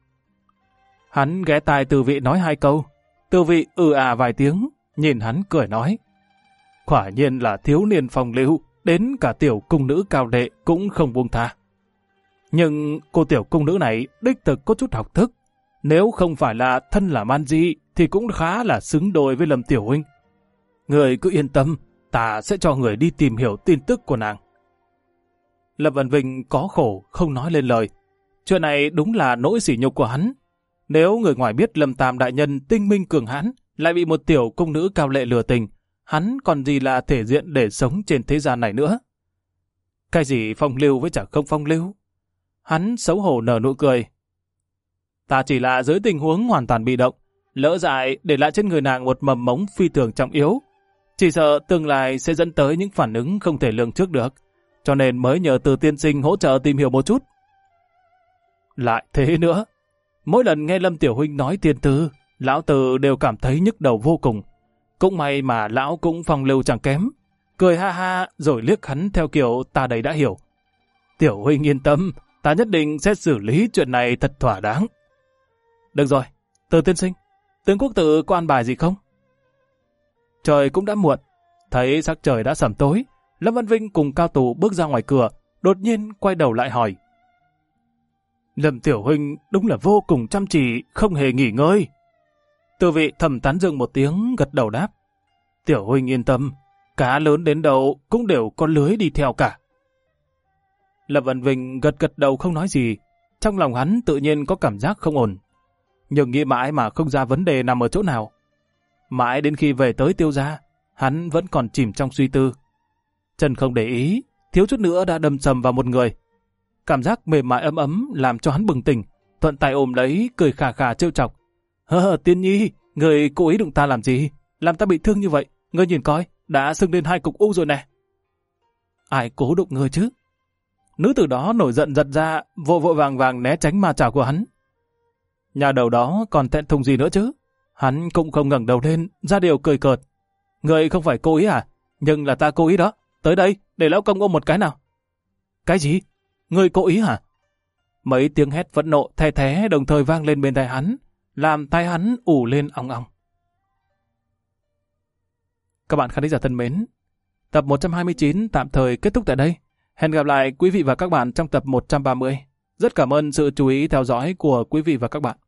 Hắn ghé tai Từ Vị nói 2 câu. Từ Vị vài tiếng, nhìn hắn cười nói. Quả nhiên là thiếu niên phong lưu, đến cả tiểu cung nữ Cao Lệ cũng không buông tha. Nhưng cô tiểu cung nữ này đích thực có chút học thức. Nếu không phải là thân là man di thì cũng khá là xứng đôi với Lâm Tiểu Huynh. Người cứ yên tâm, ta sẽ cho người đi tìm hiểu tin tức của nàng. Lâm Văn Vinh có khổ không nói lên lời. Chuyện này đúng là nỗi sỉ nhục của hắn. Nếu người ngoài biết Lâm Tam đại nhân tinh minh cường hãn lại bị một tiểu cung nữ Cao Lệ lừa tình, hắn còn gì là thể diện để sống trên thế gian này nữa. Cái gì phong lưu với chẳng không phong lưu? Hắn xấu hổ nở nụ cười. Ta chỉ là dưới tình huống hoàn toàn bị động, lỡ dại để lại trên người nàng một mầm mống phi thường trọng yếu. Chỉ sợ tương lai sẽ dẫn tới những phản ứng không thể lường trước được, cho nên mới nhờ Từ tiên sinh hỗ trợ tìm hiểu một chút. Lại thế nữa, mỗi lần nghe Lâm Tiểu Huynh nói tiên tư, lão Từ đều cảm thấy nhức đầu vô cùng. Cũng may mà lão cũng phong lưu chẳng kém, cười ha ha rồi liếc hắn theo kiểu ta đây đã hiểu. Tiểu Huynh yên tâm, ta nhất định sẽ xử lý chuyện này thật thỏa đáng. Được rồi, Từ tiên sinh, tướng quốc tử có an bài gì không? Trời cũng đã muộn, thấy sắc trời đã sẩm tối, Lâm Văn Vinh cùng Cao Tù bước ra ngoài cửa, đột nhiên quay đầu lại hỏi. Lâm Tiểu Huynh đúng là vô cùng chăm chỉ, không hề nghỉ ngơi. Từ Vị thầm tán dương một tiếng, gật đầu đáp. Tiểu Huynh yên tâm, cá lớn đến đâu cũng đều có lưới đi theo cả. Lâm Văn Vinh gật gật đầu không nói gì, trong lòng hắn tự nhiên có cảm giác không ổn. Nhưng nghĩ mãi mà không ra vấn đề nằm ở chỗ nào. Mãi đến khi về tới Tiêu gia, hắn vẫn còn chìm trong suy tư. Chân không để ý, thiếu chút nữa đã đâm sầm vào một người. Cảm giác mềm mại ấm ấm làm cho hắn bừng tỉnh, thuận tay ôm lấy, cười khà khà trêu chọc. Tiên nhi, người cố ý đụng ta làm gì? Làm ta bị thương như vậy, ngươi nhìn coi, đã sưng lên 2 cục u rồi nè. Ai cố đụng ngươi chứ? Nữ tử đó nổi giận giật ra, vội vội vàng vàng né tránh ma chảo của hắn. Nhà đầu đó còn thẹn thùng gì nữa chứ? Hắn cũng không ngẩng đầu lên, ra điều cười cợt. Ngươi không phải cố ý à? Nhưng là ta cố ý đó. Tới đây, để lão công ôm một cái nào. Cái gì? Ngươi cố ý hả? Mấy tiếng hét phẫn nộ the thé đồng thời vang lên bên tai hắn, làm tai hắn ù lên ong ong. Các bạn khán thính giả thân mến, tập 129 tạm thời kết thúc tại đây. Hẹn gặp lại quý vị và các bạn trong tập 130. Rất cảm ơn sự chú ý theo dõi của quý vị và các bạn.